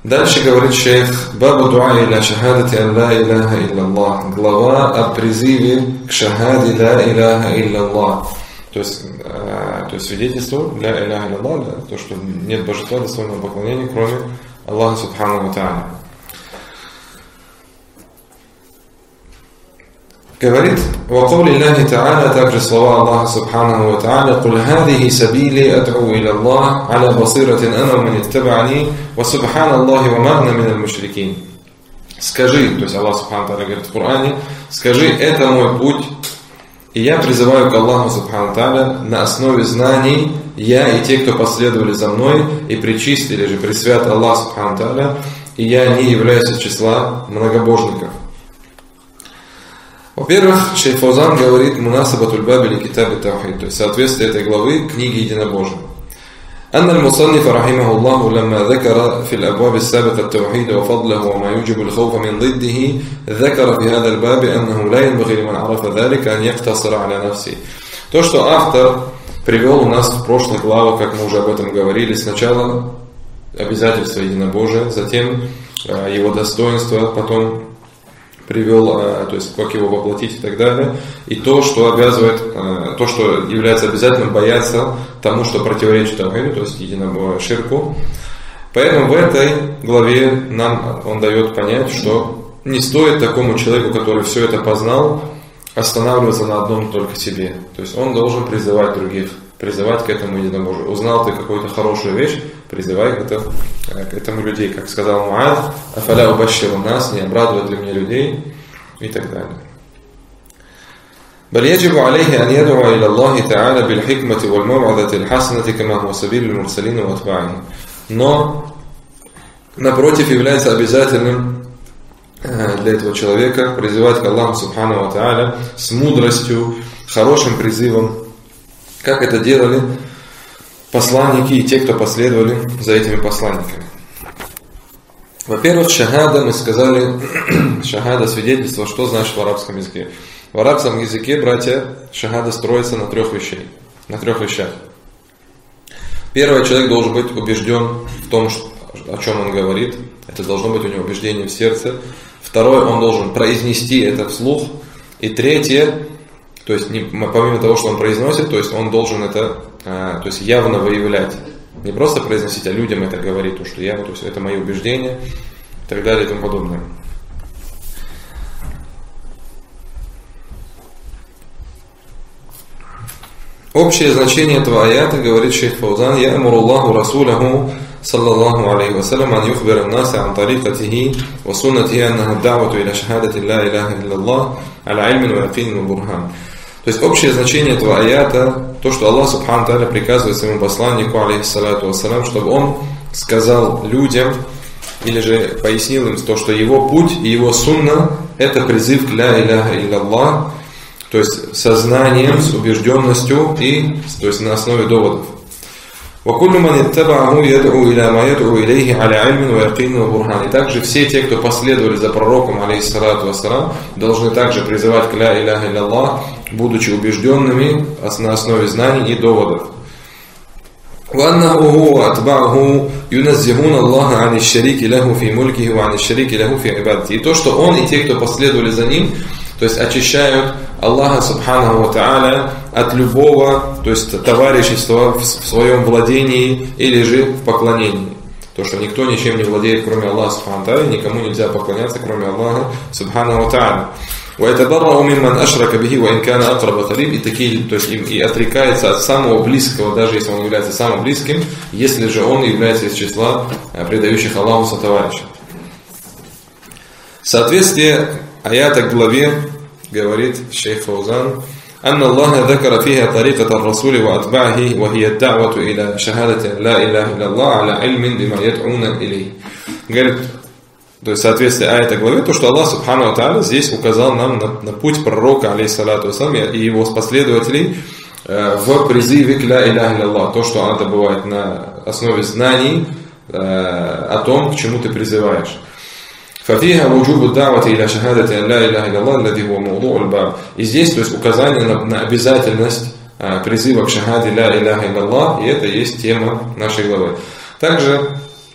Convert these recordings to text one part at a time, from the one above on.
Дальше говорит шейх: Бабу дуа иля шахадати ан ла иляха илляллах. Глава о призыве к шахаде ла иляха илляллах. То есть свидетельство ля иляха илляллах, да, то, что нет божества достойного поклонения, кроме Аллаха субхану ва тааля. Говорит: وقول الله تعالى, также слова Аллаха субханаху ва тааля: قل هذه سبيلي أدعو إلى الله على بصيرة أنا ومن اتبعني وسبحان الله وما أنا من المشركين. Скажи, то есть Аллах субхану ва тааля говорит в Коране: скажи, это мой путь, и я призываю к Аллаху субхану ва тааля на основе знаний, я и те, кто последовали за мной и причистили же пресвят Аллах субхану ва тааля, и я не являюсь из числа многобожников. Во-первых, шейх Фаузан говорит: мунасабатуль баби ли китаби таухид, то есть соответствие этой главы книге единобожия. أن المصنف رحمه الله لما ذكر في الأبواب السابقة التوحيد وفضله وما يوجب الخوف من ضده ذكر في هذا الباب أنه لا ينبغي لمن عرف ذلك أن يقتصر على نفسه. То, что автор привел у нас в прошлых главах, как мы уже об этом говорили, сначала обязательства единобожия, затем его достоинства, потом привел, то есть как его воплотить и так далее, и то, что обязывает, то, что является обязательным, бояться тому, что противоречит таухиду, то есть единому ширку. Поэтому в этой главе нам он дает понять, что не стоит такому человеку, который все это познал, останавливаться на одном только себе. То есть он должен призывать других, призывать к этому единобожию. Узнал ты какую-то хорошую вещь, призывай к этому людей, как сказал Муад: «Афаля убаширу нас, не обрадует ли мне людей?» и так далее. بل يجب عليه أن يدعو إلى الله تعالى بالحكمة والموعظة الحسنة كما هو سبيل المرسلين وأتباعهم. Но, напротив, является обязательным для этого человека призывать к Аллаху субхану ва тааля с мудростью, хорошим призывом, как это делали посланники и те, кто последовали за этими посланниками. Во-первых, шахада, мы сказали, шахада, свидетельство, что значит в арабском языке. В арабском языке, братья, шахада строится на трех вещах. Первый, человек должен быть убежден в том, о чем он говорит. Это должно быть у него убеждение в сердце. Второе, он должен произнести это вслух. И третье, то есть помимо того, что он произносит, то есть он должен это то есть явно выявлять. Не просто произносить, а людям это говорить, то, что я, то есть это мои убеждения и так далее и тому подобное. Общее значение этого аята, говорит шейх Фаузан: «Я'муруллаху расуляху саллаллаху алейхи вассалям ан юхбира ан-наса ан тарикатихи ва суннатихи аннаха ад-д'авату иля шахадати ла иляха илляллах аля ильмин ва якинин ва бурхан». То есть общее значение этого аята, то, что Аллах субхану тааля приказывает своему посланнику, алейхиссалату вассалям, чтобы он сказал людям, или же пояснил им то, что его путь и его сунна — это призыв к ля иляха илляллах, то есть сознанием, с убежденностью и то есть на основе доводов. И также все те, кто последовали за пророком, алейхиссалату вассалам, должны также призывать к ля иляха илляллах, будучи убежденными на основе знаний и доводов. И то, что он и те, кто последовали за ним, то есть очищают Аллаха субханаху ва тааля от любого, то есть товарищества в своем владении или же в поклонении. То, что никто ничем не владеет, кроме Аллаха субханаху ва тааля, никому нельзя поклоняться, кроме Аллаха субханаху ва тааля. И такие, то есть и отрекается от самого близкого, даже если он является самым близким, если же он является из числа предающих Аллаху сотоварищей. Соответствие аята к главе, говорит шейх Фаузан: «Анна Аллаха ذكر فيها طريقة الرسول وأتباعه وهي الدعوة إلى شهادة لا إله إلا الله على علم بما يدعون إليه». Говорит, то есть соответствие аята главе, то, что Аллах субхану ва тааля здесь указал нам на путь пророка, алейхиссалату вассалам, и его последователей в призыве к ля иляха илляллах. То, что это бывает на основе знаний о том, к чему ты призываешь. ففيها وجوب الدعوة إلى شهادة أن لا إله إلا الله الذي هو موضوع الباب. И здесь, то есть указание на обязательность призыва к шахаде ля иляха илляллах, и это есть тема нашей главы. Также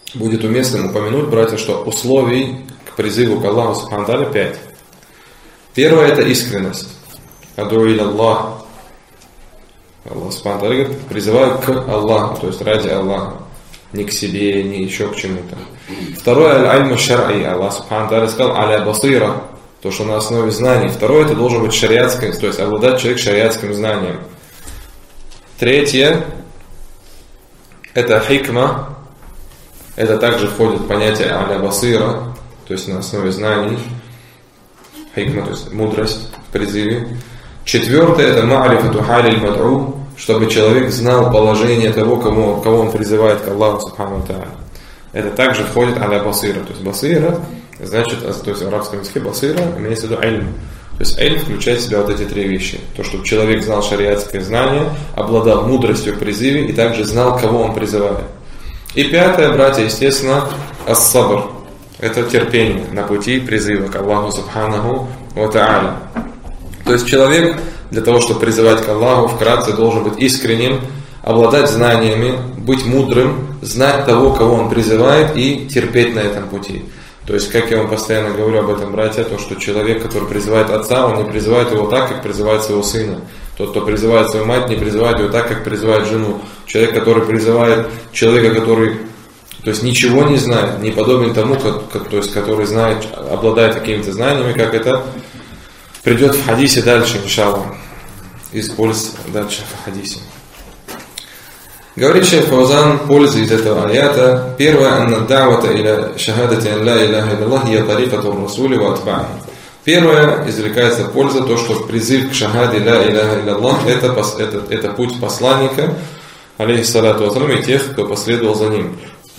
будет уместным упомянуть, братья, что условий к призыву к Аллаху Субхану ва Тааля 5. Первое – это искренность. Аду иля Аллах. Аллах Субхану ва Тааля говорит, призываю к Аллаху, то есть ради Аллаха. Не к себе, не еще к чему-то. Второе – аль-альму шар'и. Аллах Субхану ва Тааля сказал, аля басира. То, что на основе знаний. Второе – это должен быть шариатским, то есть обладать человек шариатским знанием. Третье – это хикма. Это также входит в понятие аля басира, то есть на основе знаний. Хикма, то есть мудрость в призыве. Четвертое – это ма'рифату халиль мад'у, чтобы человек знал положение того, кого он призывает к Аллаху Субхану ва Тааля. Это также входит аля басира. То есть басира, значит, то есть в арабском языке басира имеется в виду ильм. То есть ильм включает в себя вот эти три вещи. То, чтобы человек знал шариатское знание, обладал мудростью в призыве и также знал, кого он призывает. И пятое, братья, естественно, ас-сабр. Это терпение на пути призыва к Аллаху Субханаху ва Тааля. То есть человек для того, чтобы призывать к Аллаху, вкратце должен быть искренним, обладать знаниями, быть мудрым, знать того, кого он призывает и терпеть на этом пути. То есть, как я вам постоянно говорю об этом, братья, то, что человек, который призывает отца, он не призывает его так, как призывает своего сына. Тот, кто призывает свою мать, не призывает ее так, как призывает жену. Человек, который призывает человека, который, то есть, ничего не знает, не подобен тому, то есть, который знает, обладает какими-то знаниями, как это придет в хадисе дальше, иншаллах. Используется дальше в хадисе. Говорит шейх Фаузан, польза из этого аята. Первое, анна да'вата иля шахадати ан ла иляха илlallah хия тарикату расули ва атба'и. Первое, извлекается польза, то, что призыв к шахаде ла иляха илlallah это путь посланника, алейхиссалату вассалям, и тех, кто последовал за ним.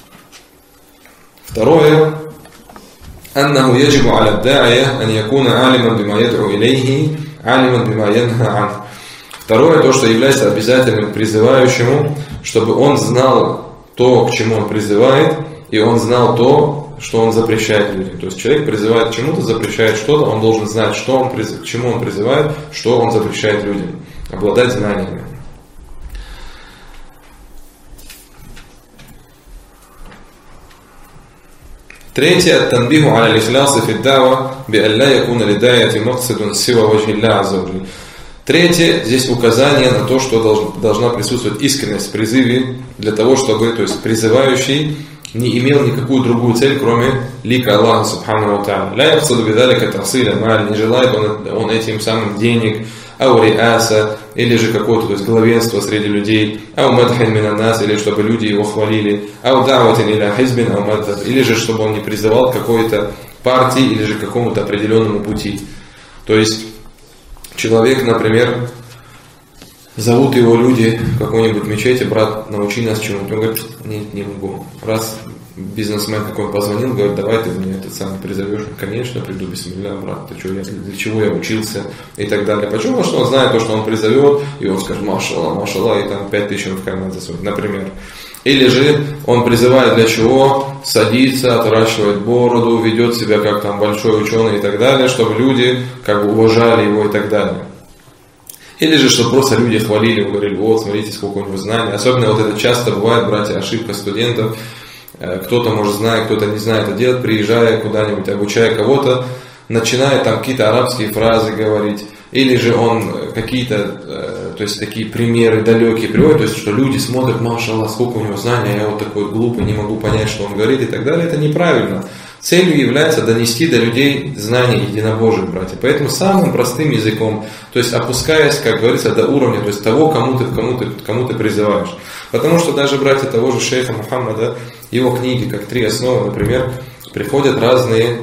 Второе, аннаху яджибу аля да'ия ан якуна алиман бима яд'у илейхи, алиман бима янха ан. Второе, то, что является обязательным призывающему, чтобы он знал то, к чему он призывает, и он знал то, что он запрещает людям. То есть человек призывает к чему-то, запрещает что-то, он должен знать, к чему он призывает, что он запрещает людям. Обладать знаниями. Третье, ат-танбиху аля лихляси фи ад-да'ва би ан ла якуна лидаяти мақсадун сива ваджхи Аллах азза ва джалля. Третье, здесь указание на то, что должна присутствовать искренность в призыве, для того, чтобы, то есть призывающий не имел никакую другую цель, кроме лика Аллаха Субхану ва Тааля. Ля яхсаду бидалика тахсиля маль, не желает он этим самым денег, ау риаса, или же какое-то, то есть главенство среди людей, ау мадхин минан нас, или чтобы люди его хвалили, ау да'ватин иля хизбин, ау мадхат, или же чтобы он не призывал к какой-то партии, или же к какому-то определенному пути. То есть человек, например, зовут его люди в какой-нибудь мечети, брат, научи нас чему-то. Он говорит, нет, не могу. Раз бизнесмен какой позвонил, говорит, давай ты мне этот самый призовешь. Конечно, приду, бисмилля, брат, ты что, для чего я учился и так далее. Почему? Потому что он знает то, что он призовет, и он скажет, машалла, и там 5000 он в карман засунет, например. Или же он призывает для чего? Садится, отращивает бороду, ведет себя как там большой ученый и так далее, чтобы люди как бы уважали его и так далее. Или же, чтобы просто люди хвалили, говорили, вот, смотрите, сколько у него знаний. Особенно вот это часто бывает, братья, ошибка студентов. Кто-то, может, знает, кто-то не знает это делать, приезжая куда-нибудь, обучая кого-то, начинает там какие-то арабские фразы говорить. Или же он какие-то, то есть такие примеры далекие приводит, то есть что люди смотрят, машаллах, сколько у него знаний, а я вот такой глупый, не могу понять, что он говорит и так далее. Это неправильно. Целью является донести до людей знания единобожия, братья. Поэтому самым простым языком, то есть опускаясь, как говорится, до уровня, то есть того, кому ты призываешь. Потому что даже, братья, того же шейха Мухаммада, его книги, как «Три основы», например, приходят разные,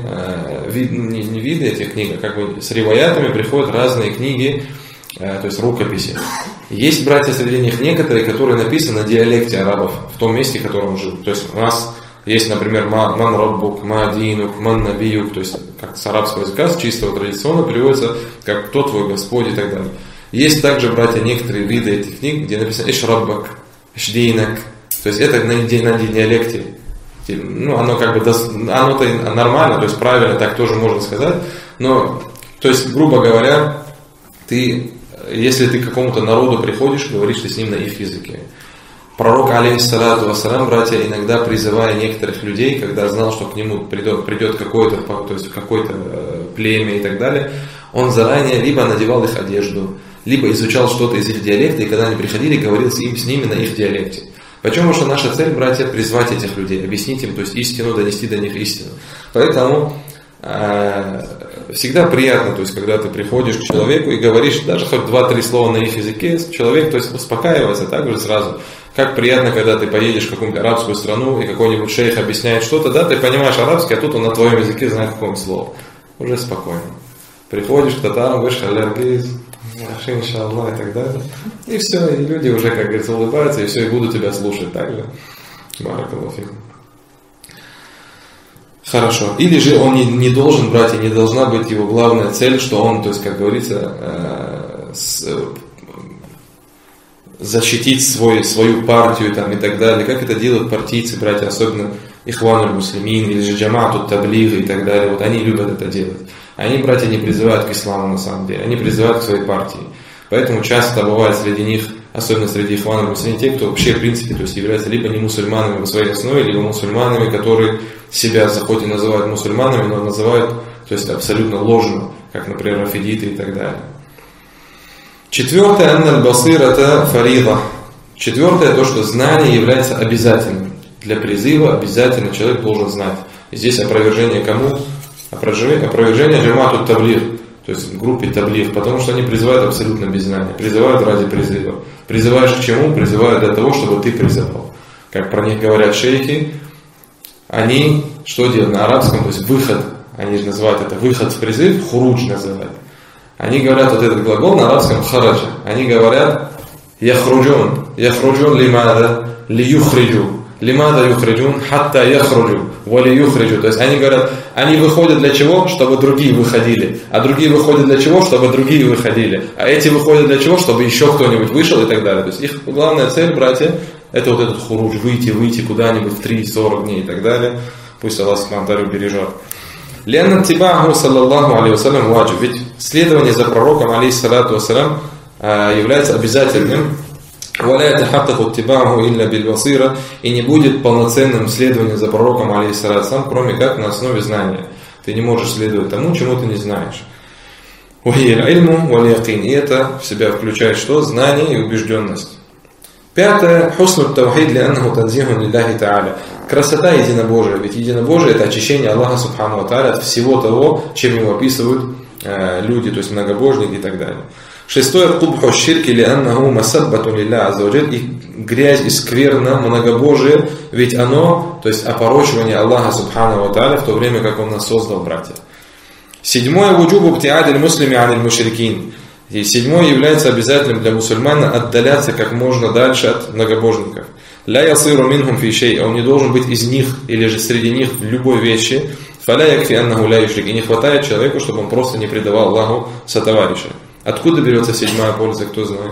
не виды этих книг, а как бы с риваятами приходят разные книги, то есть рукописи. Есть, братья, среди них некоторые, которые написаны на диалекте арабов, в том месте, в котором он жил. То есть у нас есть, например, «Ман раббук», «Ма динук», «Ман набиюк», то есть как с арабского языка, с чистого традиционно переводится как «Кто твой Господь» и так далее. Есть также, братья, некоторые виды этих книг, где написано «Иш раббак», «Иш-динак», то есть это на диалекте. Ну, оно как бы, оно-то нормально, то есть правильно, так тоже можно сказать, но, то есть, грубо говоря, если ты к какому-то народу приходишь, говоришь ты с ним на их языке. Пророк, алейхиссалату вассалам, братья, иногда призывая некоторых людей, когда знал, что к нему придет какое-то племя и так далее, он заранее либо надевал их одежду, либо изучал что-то из их диалекта, и когда они приходили, говорил с ними на их диалекте. Почему? Что наша цель, братья, призвать этих людей, объяснить им, то есть истину, донести до них истину. Поэтому всегда приятно, то есть когда ты приходишь к человеку и говоришь даже хоть 2-3 слова на их языке, человек, то есть успокаивается так же сразу. Как приятно, когда ты поедешь в какую-нибудь арабскую страну и какой-нибудь шейх объясняет что-то, да, ты понимаешь арабский, а тут он на твоем языке знает какое-нибудь слово. Уже спокойно. Приходишь к татарам, говоришь халяргиз, иншаллах и так далее. И все, и люди уже, как говорится, улыбаются, и все, и будут тебя слушать так же. Баракаллаху фикум. Хорошо. Или же он не должен брать, и не должна быть его главная цель, что он, то есть, как говорится, защитить свою партию там, и так далее. Как это делают партийцы, братья, особенно Ихван аль-Муслимин, или же Джамаату Таблиг и так далее. Вот они любят это делать. Они, братья, не призывают к исламу на самом деле, они призывают к своей партии. Поэтому часто бывает среди них, особенно среди Ихван аль-Муслимин, те, кто вообще, в принципе, то есть являются либо не мусульманами в своей основе, либо мусульманами, которые себя хоть и называют мусульманами, но называют, то есть абсолютно ложно, как, например, рафидиты и так далее. Четвертое, анна аль-басирата фарида. Четвертое, то, что знание является обязательным. Для призыва обязательно человек должен знать. И здесь опровержение кому? Опровержение Джамаату Таблиг, то есть в группе Таблиг, потому что они призывают абсолютно без знания, призывают ради призыва. Призываешь к чему? Призывают для того, чтобы ты призывал. Как про них говорят шейхи, они что делают на арабском, то есть выход, они же называют это выход в призыв, хурудж называют. Они говорят вот этот глагол на арабском хараджа. Они говорят яхруджун лимада лиюхриджу. Лимада юхриджун хатта яхруджу вали юхриджу. То есть они говорят, они выходят для чего? Чтобы другие выходили. А другие выходят для чего? Чтобы другие выходили. А эти выходят для чего? Чтобы еще кто-нибудь вышел и так далее. То есть их главная цель, братья, это вот этот хурудж, выйти куда-нибудь в 3-40 дней и так далее. Пусть Аллах Субхану бережет. Лянна тибаху саллаллаху алейхи вассалям ваджиб. Ведь следование за пророком алейхиссалату вассалям является обязательным. وَلَا يَتَحَقَّقُ اتِّبَاعُهُ إِلَّا بِالْبَصِيرَةِ. И не будет полноценным следованием за пророком алейхиссалату вассалям, кроме как на основе знания. Ты не можешь следовать тому, чему ты не знаешь. وَهِيَ الْعِلْمُ وَالْيَقِينُ. И это в себя включает что? Знание и убежденность. Пятое. حُسْنُ التَّوْحِيدِ لِأَنَّهُ تَنْزِيهٌ لِلَّهِ تَعَالَى. Красота единобожия. Ведь единобожие это очищение Аллаха Субхану ва Тааля от всего того, чем его описывают люди, то есть многобожники и так далее. Шестое. Кубху ширки лианнаху масаббату лилля азза ва джаль. И грязь и скверна многобожие, ведь оно, то есть опорочивание Аллаха Субхану ва Тааля в то время, как Он нас создал, братья. Седьмое. Вуджубу бтиади аль-муслими ани аль-мушрикин. И седьмое является обязательным для мусульмана отдаляться как можно дальше от многобожников. Ля ясиру минхум фи шей. Он не должен быть из них или же среди них в любой вещи. Фаля якфи аннаху ля юшрик. И не хватает человеку, чтобы он просто не предавал Аллаху сотоварища. Откуда берется седьмая польза, кто знает?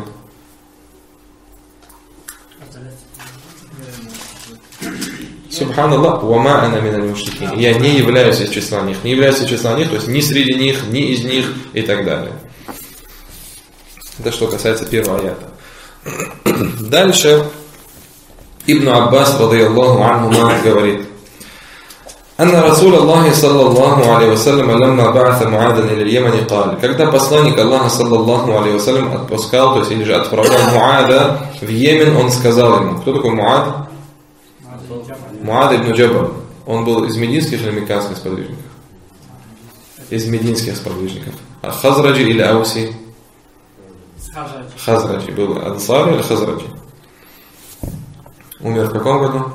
Субханаллах, вама ана миналь мушрикин. Я не являюсь из числа них. Не являюсь из числа них, то есть ни среди них, ни из них и так далее. Это что касается первого аята. Дальше Ибн Аббас радийаллаху анхума говорит: «Анна Расул Аллахи саллаллаху алейхи вассалям ламма ба'атha Муадан иля Йемани каль». Когда посланник Аллаха саллаллаху алейхи вассалям отпускал, то есть или же отправлял Муада в Йемен, он сказал ему: кто такой Муад? Муад ибн Джабаль. Он был из мединских или мекканских сподвижников? Из мединских сподвижников. А Хазраджи или Ауси? Хазраджи. Был Ансари или Хазраджи? Умер в каком году?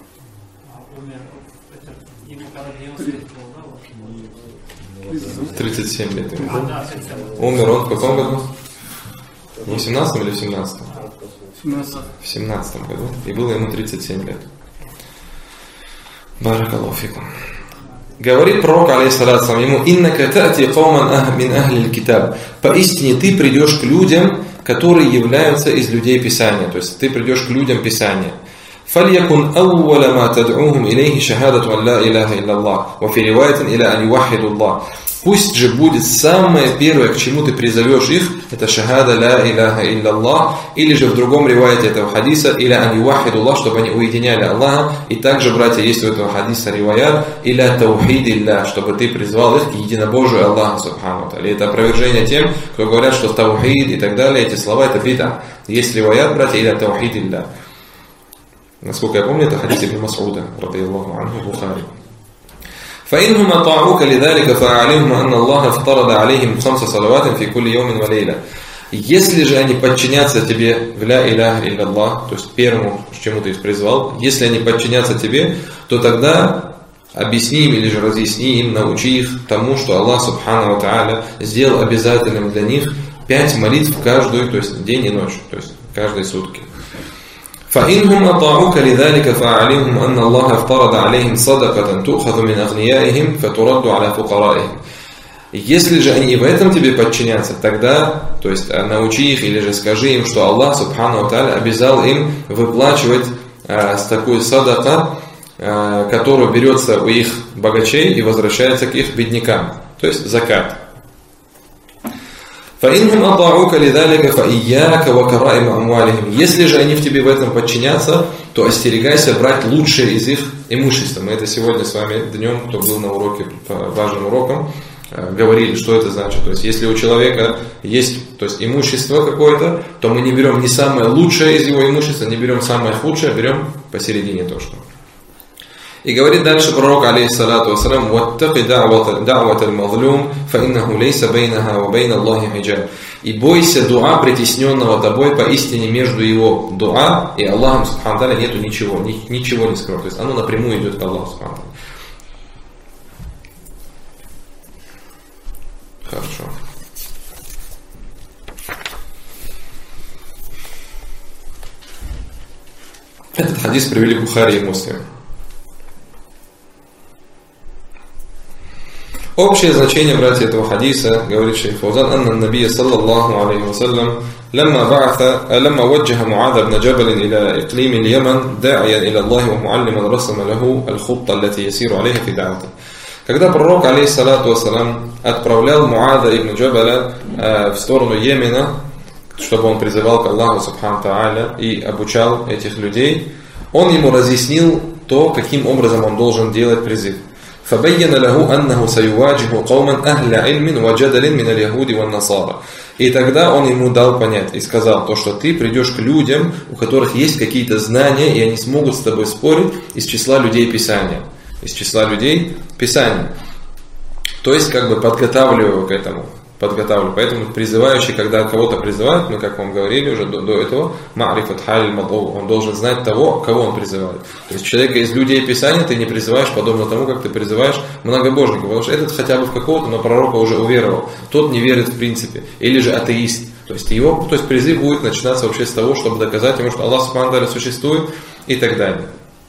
37 лет ему было. Умер он в каком году? В 18 или в 17? В 17 году. И было ему 37 лет. Баракаллаху фикум. Говорит пророк, алейхиссалату вассалам, ему: «Иннака та'ти кауман мин ахли аль-китаб». Поистине ты придешь к людям, которые являются из людей Писания. То есть ты придешь к людям Писания. فَلْيَكُنْ أَوَّلَ مَا تَدْعُوهُمْ إِلَيْهِ شَهَادَةُ أَنْ لَا إِلَهَ إِلَّا اللَّهُ وَفِي رِوَايَةٍ إِلَى أَنْ يُوَحِّدُوا اللَّهَ. Пусть же будет самое первое, к чему ты призовешь их, это шахада ля иляха илля-Аллах, или же в другом риваяте этого хадиса, или ан ювахидуллах, чтобы они уединяли Аллаха, и также, братья, есть у этого хадиса риваят, иля таухид илля, чтобы ты призвал их к единобожию Аллаха, субхану ва. Это опровержение тем, кто говорят, что таухид и так далее, эти слова это бида. Есть риваят, братья, иля таухид илля. Насколько я помню, это хадис ибн Мас'уда, радийаллаху анху, Бухари. فإنهم أطاعوك لذلك فأعلمهم أن الله افترض عليهم 5 صلوات في كل يوم وليلة. Если же они подчинятся тебе в ля иляха илля-Аллах, то есть первому, к чему ты их призвал, если они подчинятся тебе, то тогда объясни им или же разъясни им, научи их тому, что Аллах субхану ва тааля сделал обязательным для них 5 молитв каждую, то есть день и ночь, то есть каждые сутки. فإنهم أطاعوك لذلك فأعلمهم أن الله افترض عليهم صدقة تؤخذ من أغنيائهم فترد على فقرائهم. Если же они в этом тебе подчинятся, тогда, то есть научи их или же скажи им, что Аллах субхану ва тааля обязал им выплачивать с такой садака, которая берется у их богачей и возвращается к их беднякам, то есть закат. فإنهم أطاعوك لذلك فإياك وكرائم أموالهم. Если же они в тебе в этом подчинятся, то остерегайся брать лучшее из их имущества. Мы это сегодня с вами днем, кто был на уроке по важным урокам, говорили, что это значит. То есть, если у человека есть, то есть, имущество какое-то, то мы не берем не самое лучшее из его имущества, не берем самое худшее, берем посередине то, что. И говорит дальше пророк, алейхиссалату вассалям, «Ваттaqи да'ват аль-мазлум, фаиннаху лейса бейнаха ва бейна Аллахи хиджаб». И бойся дуа притесненного тобой, поистине между его дуа и Аллахом субхану ва тааля нету ничего не скрыто. То есть оно напрямую идет к Аллаху субхану ва тааля. Хорошо. Этот хадис привели Бухари и Муслим. Общее значение, братья, этого хадиса, говорит шейх Фаузан, анна набия саллаллаху алейхи вассалям, لما وجه معاذ بن جبل إلى إقليم اليمن داعيا إلى الله ومعلما رسم له الخطة التي يسير عليها في دعوته. Когда пророк, алейхиссалату вассалам, отправлял Муаза ибн Джабаля в сторону Йемена, чтобы он призывал к Аллаху субхану тааля и обучал этих людей, он ему разъяснил то, каким образом он должен делать призыв. فبين له أنه سيواجه قوما أهل علم وجدل من اليهود والنصارى. И тогда он ему дал понять и сказал то, что ты придешь к людям, у которых есть какие-то знания, и они смогут с тобой спорить из числа людей Писания. Из числа людей Писания. То есть, как бы подготавливаю к этому. Поэтому призывающий, когда кого-то призывает, мы, как вам говорили уже до этого, ма'рифат халь мад'у, он должен знать того, кого он призывает. То есть человека из людей Писания ты не призываешь подобно тому, как ты призываешь многобожников, потому что этот хотя бы в какого-то, но пророка уже уверовал, тот не верит в принципе, или же атеист. То есть призыв будет начинаться вообще с того, чтобы доказать ему, что Аллах субхану ва тааля существует и так далее.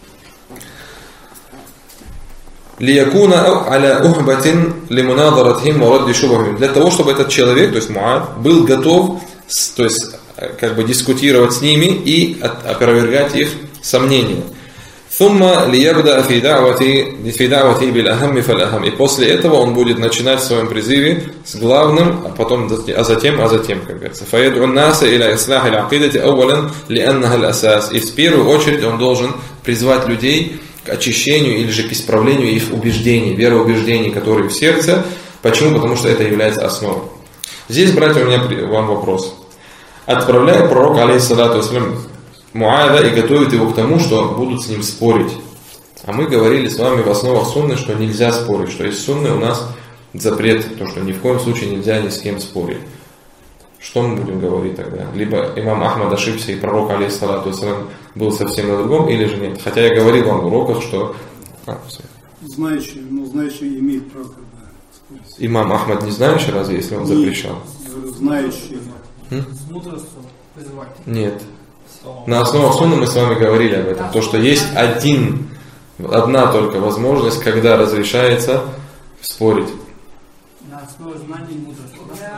Лиякуна аля ухбатин лимунадратхим ва радди шубахим. Для того, чтобы этот человек, то есть Муад, был готов, то есть как бы дискутировать с ними и опровергать их сомнения. Сумма лиябда фи да'вати бил ахамми фал ахам. И после этого он будет начинать в своем призыве с главным, а затем, как говорится. Фаяду наса иля ислахи аль-акидати аввалан лианнаха аль-асас. И в первую очередь он должен призвать людей к очищению или же к исправлению их убеждений, вероубеждений, которые в сердце. Почему? Потому что это является основой. Здесь, братья, у меня вам вопрос. Отправляет пророк, алейхиссалату вассалям, Муада и готовит его к тому, что будут с ним спорить. А мы говорили с вами в основах сунны, что нельзя спорить, что из сунны у нас запрет, то, что ни в коем случае нельзя ни с кем спорить. Что мы будем говорить тогда? Либо имам Ахмад ошибся и пророк, алейхиссалату вассалям, был совсем на другом, или же нет? Хотя я говорил вам в уроках, что... Знающий имеет право спорить. Имам Ахмад не знающий, разве, если он запрещал? Знающий. С мудростью призывать. Нет. На основах сунны мы с вами говорили об этом. То, что есть одна только возможность, когда разрешается спорить. На основе знаний и мудрости.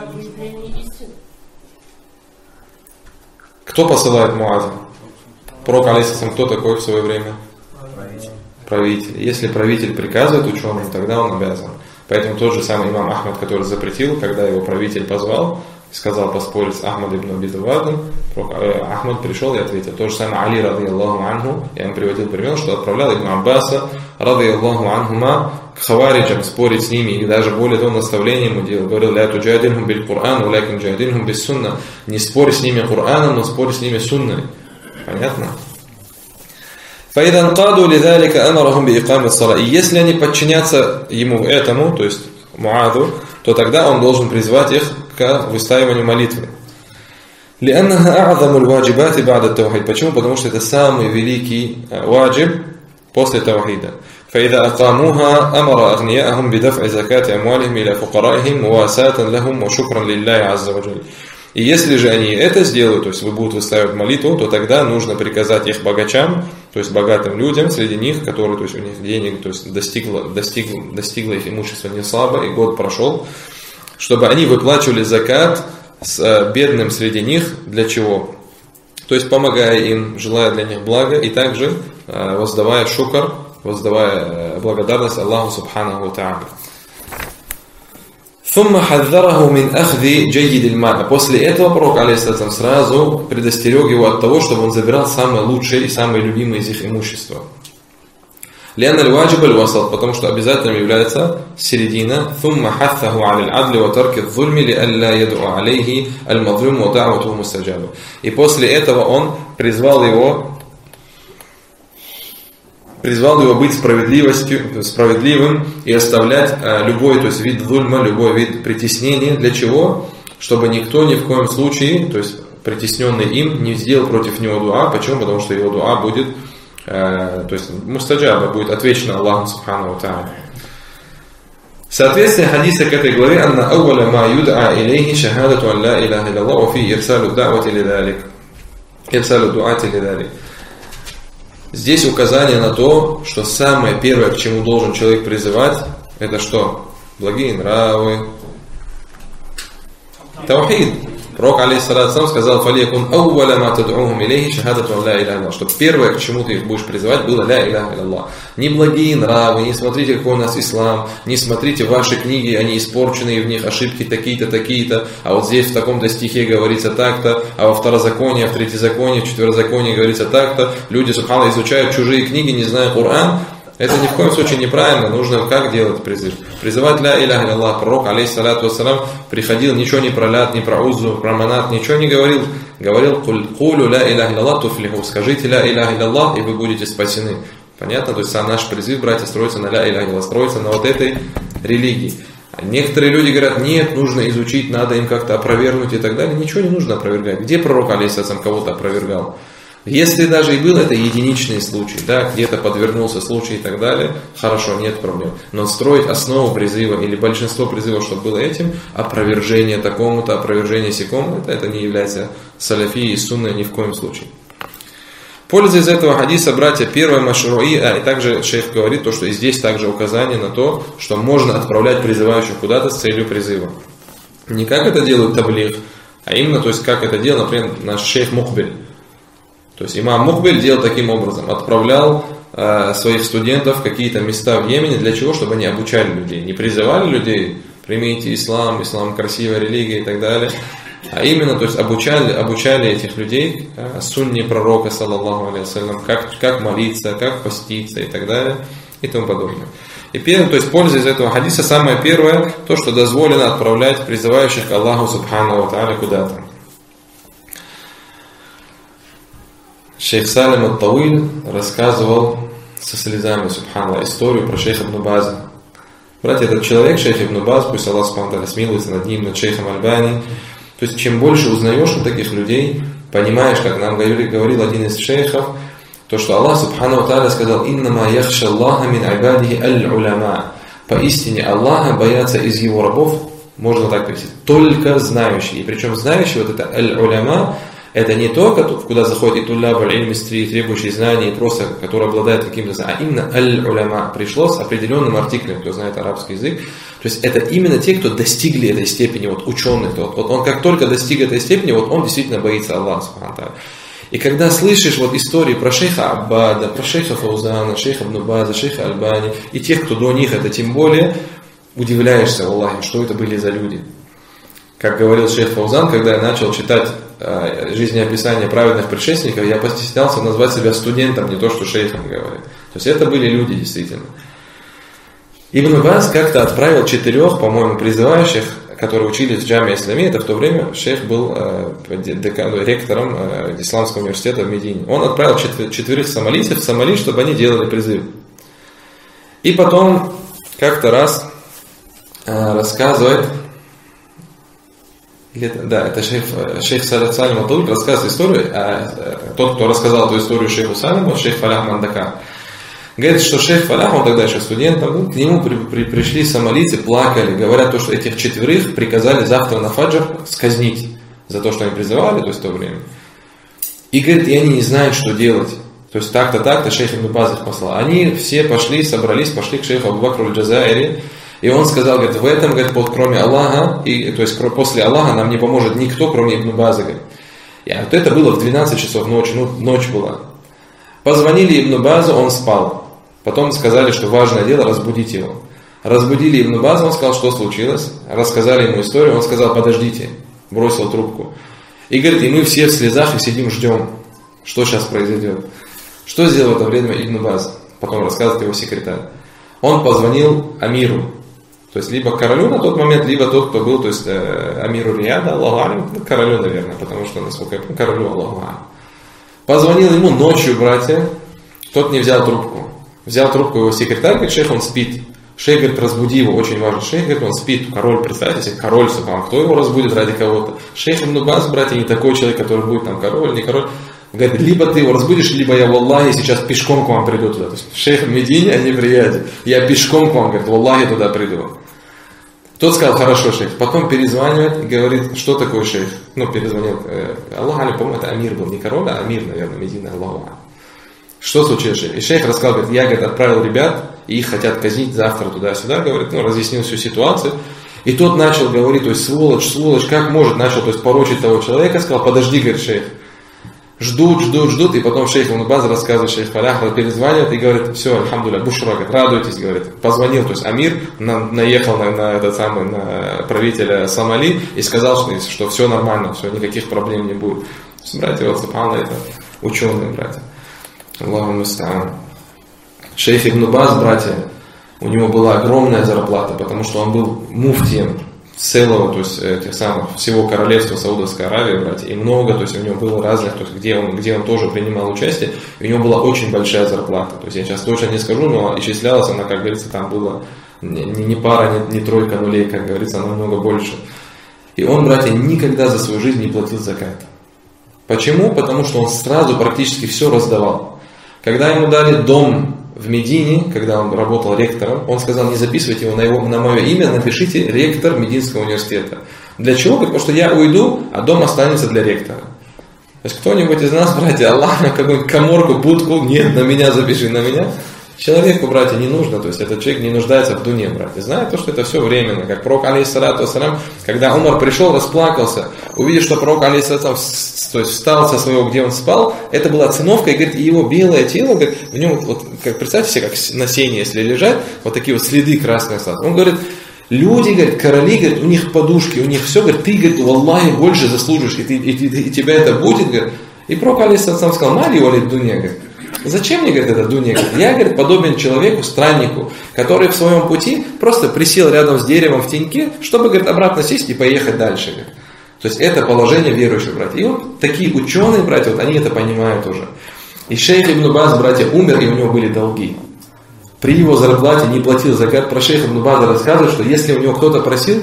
Кто посылает Муаза? Пророк, алейхиссалам, кто такой в свое время? Правитель. Если правитель приказывает ученым, тогда он обязан. Поэтому тот же самый имам Ахмад, который запретил, когда его правитель позвал, сказал поспорить с Ахмад ибн Аби Дувадом, Ахмад пришел и ответил. То же самое Али, рады Аллаху анху, я им приводил пример, что отправлял Ибн Аббаса, рады Аллаху анхума, к хавариджам, спорить с ними, и даже более того, наставление ему делал. Говорил, ля туджадильхум биль Кур'ан, улякин джадильхум бис сунна. Не спорь с ними Кур'аном, но спорь с ними сунной. Понятно? فإذا انقادوا لذلك أمرهم بإقامة الصلاة. И если они подчинятся ему этому, то есть Муаду, то тогда он должен призвать их к выстаиванию молитвы. لأنها أعظم الواجبات بعد التوحيد. Почему? Потому что это самый великий ваджиб после тавхида. فإذا أقاموها أمر أغنياءهم بدفع زكاة أموالهم إلى فقرائهم مواساة لهم وشكرا لله عز وجل. И если же они это сделают, то есть вы будут выстаивать молитву, то тогда нужно приказать их богачам, то есть богатым людям среди них, которые, то есть у них денег, то есть достигло их имущество не слабо, и год прошел, чтобы они выплачивали закат с бедным среди них. Для чего? То есть помогая им, желая для них блага, и также воздавая шукр, воздавая благодарность Аллаху Субханаху ва Та'аля. После этого пророк алейхиссалям сразу предостерег его от того, чтобы он забирал самое лучшее и самое любимое из их имущества. Потому что обязательным является середина. И после этого он призвал его быть справедливым и оставлять любой, то есть вид зульма, любой вид притеснения. Для чего? Чтобы никто ни в коем случае, то есть притесненный им, не сделал против него дуа. Почему? Потому что его дуа будет, то есть мустаджаба, будет отвечена Аллаху Субхану ва Та'аля. Соответствие хадиса к этой главе: «Анна ауаля ма юд'a илейхи шахадату ан ла илаха илляллах ва фи ирсалу ду'ати лидалик». Здесь указание на то, что самое первое, к чему должен человек призывать, это что? Благие нравы. Таухид. Пророк алейхиссалям сказал: «Фалиякун ауваля ма тад'ухум илейхи шахадату ан ла илаха илляллах», что первое, к чему ты их будешь призывать, было ля иляха илляллах. Не благие нравы, не смотрите, какой у нас ислам, не смотрите ваши книги, они испорчены, и в них ошибки такие-то, такие-то, а вот здесь в таком-то стихе говорится так-то, а во второзаконии, в третьезаконии, в четверозаконии говорится так-то. Люди, субхана, изучают чужие книги, не зная Коран. Это ни в коем случае неправильно. Нужно как делать призыв? Призывать ля иляха илляллах. Пророк, алейхиссалату вассалам, приходил, ничего не про лят, не про узу, про манат, ничего не говорил. Говорил: «Кулю ля иляха илляллах туфлиху». Скажите ля иляха илляллах, и вы будете спасены. Понятно? То есть сам наш призыв, братья, строится на ля иляха илляллах, строится на вот этой религии. А некоторые люди говорят: нет, нужно изучить, надо им как-то опровергнуть и так далее. Ничего не нужно опровергать. Где пророк, алейхиссалам, кого-то опровергал? Если даже и был это единичный случай, да, где-то подвернулся случай и так далее, хорошо, нет проблем. Но строить основу призыва или большинство призывов, чтобы было этим, опровержение такому-то, опровержение сякому, это не является салафией и сунной ни в коем случае. Польза из этого хадиса, братья, первое машруи, и также шейх говорит, то, что и здесь также указание на то, что можно отправлять призывающих куда-то с целью призыва. Не как это делают таблигh, а именно, то есть как это делал, например, наш шейх Мукбель. То есть имам Мукбель делал таким образом: отправлял своих студентов в какие-то места в Йемене. Для чего? Чтобы они обучали людей. Не призывали людей: примите ислам, ислам красивая религия и так далее. А именно, то есть обучали этих людей сунне пророка, саллаллаху алейхи вассалям, как молиться, как поститься и так далее и тому подобное. И первое, то есть польза из этого хадиса, самое первое, то, что дозволено отправлять призывающих к Аллаху Субхану ва Та'аля куда-то. Шейх Салим ат-Тауиль рассказывал со слезами, субханаллах, историю про шейха Ибн База. Братья, этот человек, шейх Ибн Баз, пусть Аллах субхану ва та'аля смилуется над ним, над шейхом Альбани. То есть, чем больше узнаешь у таких людей, понимаешь, как нам говорил один из шейхов, то, что Аллах субхану ва та'аля сказал: «Иннама яхша Аллаха мин айбадихи аль-уляма». Поистине Аллаха боятся из его рабов, можно так перевести, только знающие. И причем знающие, вот это аль-уляма, это не то, куда заходит и туллаб аль-иль-мистри, требующий знаний, просто который обладает каким-то знанием, а именно аль-уляма. Пришло с определенным артиклем, кто знает арабский язык. То есть это именно те, кто достигли этой степени, вот ученый. Вот он как только достиг этой степени, вот он действительно боится Аллаха. И когда слышишь вот истории про шейха Аббада, про шейха Фаузана, шейха Ибн База, шейха Альбани, и тех, кто до них, это тем более, удивляешься, Аллахе, что это были за люди. Как говорил шейх Фаузан, когда я начал читать жизнеописание праведных предшественников, я постеснялся назвать себя студентом, не то что шейхом говорит. То есть это были люди действительно. Ибн Баз как-то отправил 4, по-моему, призывающих, которые учились в Джаме Ислами, это в то время шейх был ректором Исламского университета в Медине. Он отправил 4 сомалийцев в Сомали, чтобы они делали призыв. И потом как-то раз рассказывает, это шейх Салим Атауд рассказывает историю, тот, кто рассказал эту историю шейху Салиму, шейх Фалях Мандакар. Говорит, что шейх Фалях, он тогда еще студентом был, к нему пришли сомалийцы, плакали, говорят, то, что этих 4 приказали завтра на фаджр сказнить за то, что они призывали, то есть в то время. И говорит, и они не знают, что делать. То есть так-то шейх Ибн Баз их послал. Они все собрались, пошли к шейху Абу Бакру аль-Джазаири, и он сказал, говорит, в этом, говорит, кроме Аллаха, то есть после Аллаха нам не поможет никто, кроме Ибн База. Говорит. И вот это было в 12 часов ночи, ночь была. Позвонили Ибн Базу, он спал. Потом сказали, что важное дело, разбудить его. Разбудили Ибн База, он сказал, что случилось. Рассказали ему историю, он сказал, подождите, бросил трубку. И говорит, и мы все в слезах и сидим, ждем, что сейчас произойдет. Что сделал в это время Ибн Баз? Потом рассказывает его секретарь. Он позвонил Амиру. То есть, либо королю на тот момент, либо тот, кто был, то есть, Амиру Рияда, Аллаху алям, королю, наверное, потому что, насколько я помню, королю, Аллаху алям. Позвонил ему ночью, братья, тот не взял трубку. Взял трубку его секретарь, говорит, шейх, он спит. Шейх говорит, разбуди его, очень важно. Шейх говорит, он спит, король, представьте себе, король, кто его разбудит ради кого-то? Шейх Ибн Баз, братья, не такой человек, который будет там король, не король. Говорит, либо ты его разбудишь, либо я, валлахи, сейчас пешком к вам приду туда. То есть шейх в Медине, а не в Рияде. Я пешком к вам, говорит, валлахи, туда приду. Тот сказал, хорошо, шейх. Потом перезванивает и говорит, что такое шейх? Перезвонил. Аллах алям, по-моему, это Амир был, не король, а Амир, наверное, Медина, Аллаху алям. Что случилось? И шейх рассказал, говорит, я, говорит, отправил ребят, и их хотят казнить завтра туда-сюда, говорит, разъяснил всю ситуацию. И тот начал говорить, то есть, сволочь, как может, начал, то есть, порочить того человека, сказал, подожди, говорит, шейх. Ждут, и потом шейх Ибн Баз рассказывает, шейх Фалях перезванивает и говорит, все, альхамдулилля, бушра, говорит, радуйтесь, говорит. Позвонил, то есть Амир наехал на правителя Сомали и сказал, что все нормально, все, никаких проблем не будет. Братья, вот Субханаллах, это ученые, братья. Аллаху муста'ан. Шейх Ибн Баз, братья, у него была огромная зарплата, потому что он был муфтием целого, то есть всего королевства Саудовской Аравии, братья, и много, то есть у него было разных, то есть где он тоже принимал участие, и у него была очень большая зарплата. То есть я сейчас точно не скажу, но исчислялась она, как говорится, там было не пара, не тройка нулей, как говорится, она намного больше. И он, братья, никогда за свою жизнь не платил закат. Почему? Потому что он сразу практически все раздавал. Когда ему дали дом в Медине, когда он работал ректором, он сказал, не записывайте его на мое имя, напишите ректор Мединского университета. Для чего? Потому что я уйду, а дом останется для ректора. То есть кто-нибудь из нас, братья, Аллах, на какую-нибудь каморку, будку, нет, на меня запиши, на меня. Человеку, братья, не нужно, то есть этот человек не нуждается в дуне, братья. Знает то, что это все временно. Как пророк, алейхиссалату вассалям, когда Умар пришел, расплакался, увидев, что пророк, алейхиссалату, то есть встал со своего, где он спал, это была циновка, и говорит, его белое тело, говорит, в нем, вот, как представьте себе, как на сене, если лежать, вот такие вот следы красные остались. Он говорит, люди, говорит, короли, говорит, у них подушки, у них все, говорит, ты, говорит, валлахи, больше заслужишь, и тебя это будет, говорит. И пророк, алейхиссалату, сказал, мали валид дуня, говорит. Зачем мне, говорит, это дуня? Я, говорит, подобен человеку, страннику, который в своем пути просто присел рядом с деревом в теньке, чтобы, говорит, обратно сесть и поехать дальше. Говорит. То есть это положение верующих, братья. И вот такие ученые, братья, вот они это понимают уже. И шейх Ибн Баз, братья, умер, и у него были долги. При его зарплате не платил закат. Про шейха Ибн База рассказывают, что если у него кто-то просил,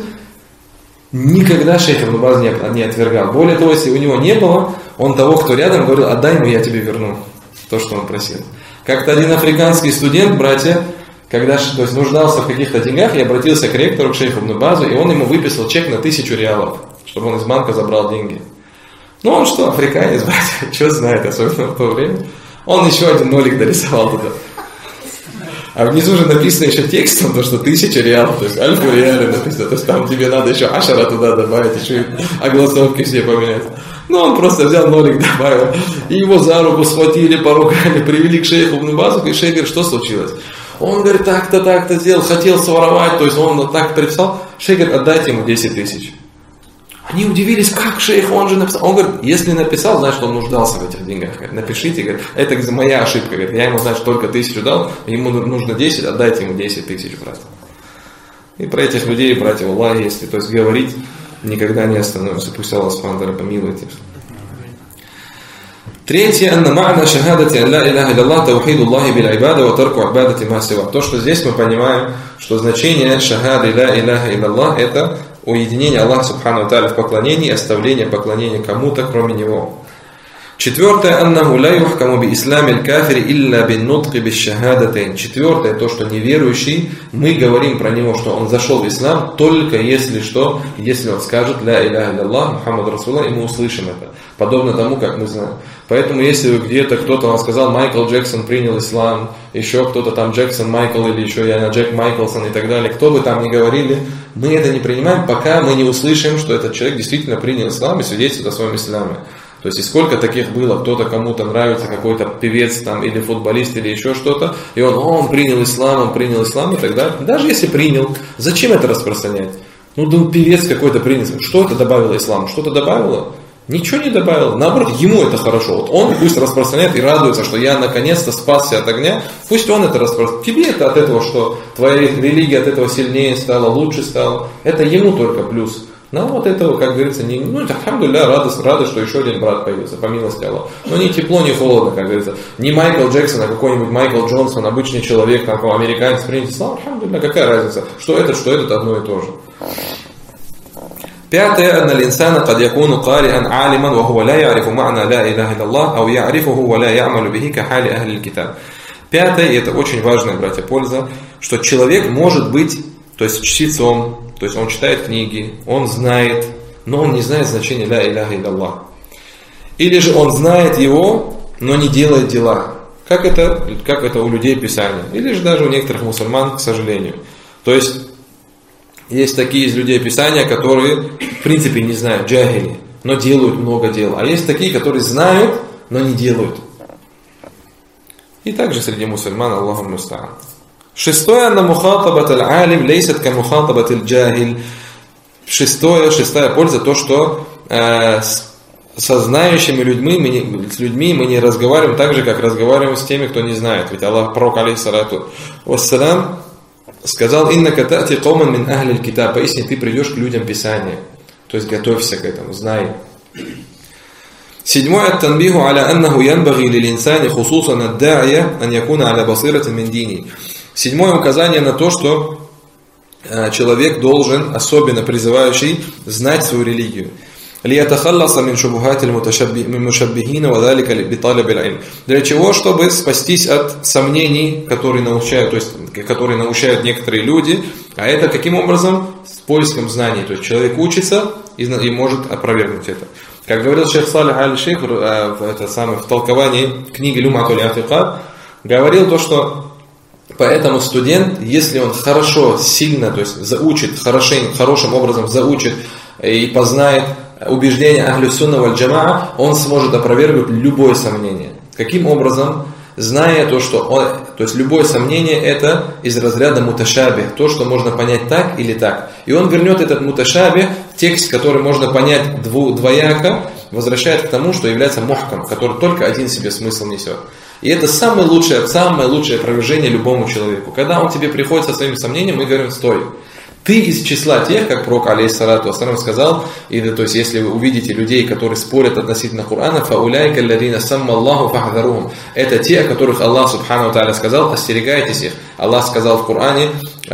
никогда шейх Ибн Баз не отвергал. Более того, если у него не было, он того, кто рядом, говорил, отдай ему, я тебе верну. То, что он просил. Как-то один африканский студент, братья, когда нуждался в каких-то деньгах, я обратился к ректору, к шейху Ибн Базу, и он ему выписал чек на 1000 реалов, чтобы он из банка забрал деньги. Ну он что, африканец, братья, что знает, особенно в то время. Он еще один нолик дорисовал туда. А внизу же написано еще текстом, то, что 1000 реалов, то есть альфу реалы написано, то есть там тебе надо еще ашара туда добавить, еще и огласовки все поменять. Ну, он просто взял нолик, добавил, и его за руку схватили, поругали, привели к шейху Ибн Базу, и шейх говорит, что случилось? Он говорит, так-то сделал, хотел своровать, то есть он так приписал. Шейх говорит, отдайте ему 10 000. Они удивились, как шейх, он же написал. Он говорит, если написал, значит, он нуждался в этих деньгах. Говорит, напишите, говорит, это моя ошибка. Говорит, я ему, значит, только 1000 дал, ему нужно 10, отдайте ему 10 000, брат. И про этих людей, братья, Аллах, если то есть говорить, никогда не остановимся. Пусть Аллах Субхану ва Тааля помилует их. Третье, анна ма'на шахадати ан ла илляха илляллах таухиду Аллахи биль ибада ва тарку ибадати ма сива. То, что здесь мы понимаем, что значение шахады ла илляха илляллах это уединение Аллаха Субхану ва Тааля в поклонении и оставление поклонения кому-то, кроме Него. Четвертое, аннаху ла юхкаму би ислами аль-кафири илля бин нутки биш шахадатайн. Четвертое, то, что неверующий, мы говорим про него, что он зашел в ислам, только если что, если он скажет ля илляха илляллах, Мухаммад Расулуллах, и мы услышим это. Подобно тому, как мы знаем. Поэтому, если где-то кто-то вам сказал, Майкл Джексон принял ислам, еще кто-то там Джексон Майкл или еще Джек Майклсон и так далее, кто бы там ни говорили, мы это не принимаем, пока мы не услышим, что этот человек действительно принял ислам и свидетельствует о своем исламе. То есть, и сколько таких было, кто-то кому-то нравится, какой-то певец там, или футболист, или еще что-то, и он принял ислам, и так далее. Даже если принял, зачем это распространять? Ну, да певец какой-то принял, что это добавило исламу? Что-то добавило? Ничего не добавило. Наоборот, ему это хорошо. Вот он пусть распространяет и радуется, что я наконец-то спасся от огня. Пусть он это распространяет. Тебе это от этого, что твоя религия от этого сильнее стала, лучше стала. Это ему только плюс. Нам вот этого, как говорится, не, ну, алхамдулилля, радость, что еще один брат появился, по милости Аллаха. Но ни тепло, ни холодно, как говорится. Не Майкл Джексон, а какой-нибудь Майкл Джонсон, обычный человек, как американец, принят ислам, алхамдулилля, какая разница? Что этот одно и то же. Пятое, أن الإنسان قد يكون قارئا عالما وهو لا يعرف معنى لا إله إلا الله أو يعرفه ولا يعمل به كحال أهل الكتاب. Пятое, и это очень важная, братья, польза, что человек может быть, то есть чтецом, то есть он читает книги, он знает, но он не знает значения ля иляха илlallah. Или же он знает его, но не делает дела. Как это у людей Писания. Или же даже у некоторых мусульман, к сожалению. То есть есть такие из людей Писания, которые в принципе не знают, джахили, но делают много дел. А есть такие, которые знают, но не делают. И также среди мусульман, Аллаху муста'ан. Шестое, на мухатабат аль-алим лейсат ка мухатабат аль-джахиль. Шестая польза, то, что со знающими людьми мы не разговариваем так же, как разговариваем с теми, кто не знает. Ведь Аллах, пророк, алейхиссалату вассалям, сказал, «Иннака та'ти кауман мин ахли аль-китаб». Поясни, ты придешь к людям Писания. То есть готовься к этому, знай. Седьмое, ат-танбиху аля аннаху янбагhi лил-инсани хусусан ад-да'ия ан якуна аля басиратин мин дини. Седьмое указание на то, что человек должен, особенно призывающий, знать свою религию. لِيَتَخَلَّصَ مِنْ شُبُهَاتِ الْمُشَبِّهِينَ وَذَلِكَ بِطَالِبِ الْعِلْمِ. Для чего? Чтобы спастись от сомнений, которые научают некоторые люди. А это каким образом? С поиском знаний. То есть человек учится и может опровергнуть это. Как говорил шейх Салих аль-Шейх в толковании книги Люматуль Атикад, говорил то, что поэтому студент, если он хорошо, сильно, то есть заучит, хорошим образом заучит и познает убеждения Ахлю Сунна валь Джамаа, он сможет опровергнуть любое сомнение. Каким образом? Зная то, что то есть любое сомнение это из разряда муташаби, то, что можно понять так или так. И он вернет этот муташаби, текст, который можно понять двояко, возвращает к тому, что является мухкам, который только один себе смысл несет. И это самое лучшее опровержение любому человеку. Когда он тебе приходит со своими сомнениями, мы говорим, стой. Ты из числа тех, как пророк алейхиссалату вассалям сказал, то есть если вы увидите людей, которые спорят относительно Корана, فَأُولَٰئِكَ الَّذِينَ سَمَّ اللَّهُ فَاحْذَرُوهُم. Это те, о которых Аллах Субхану ва Тааля сказал, остерегайтесь их. Аллах сказал в Коране,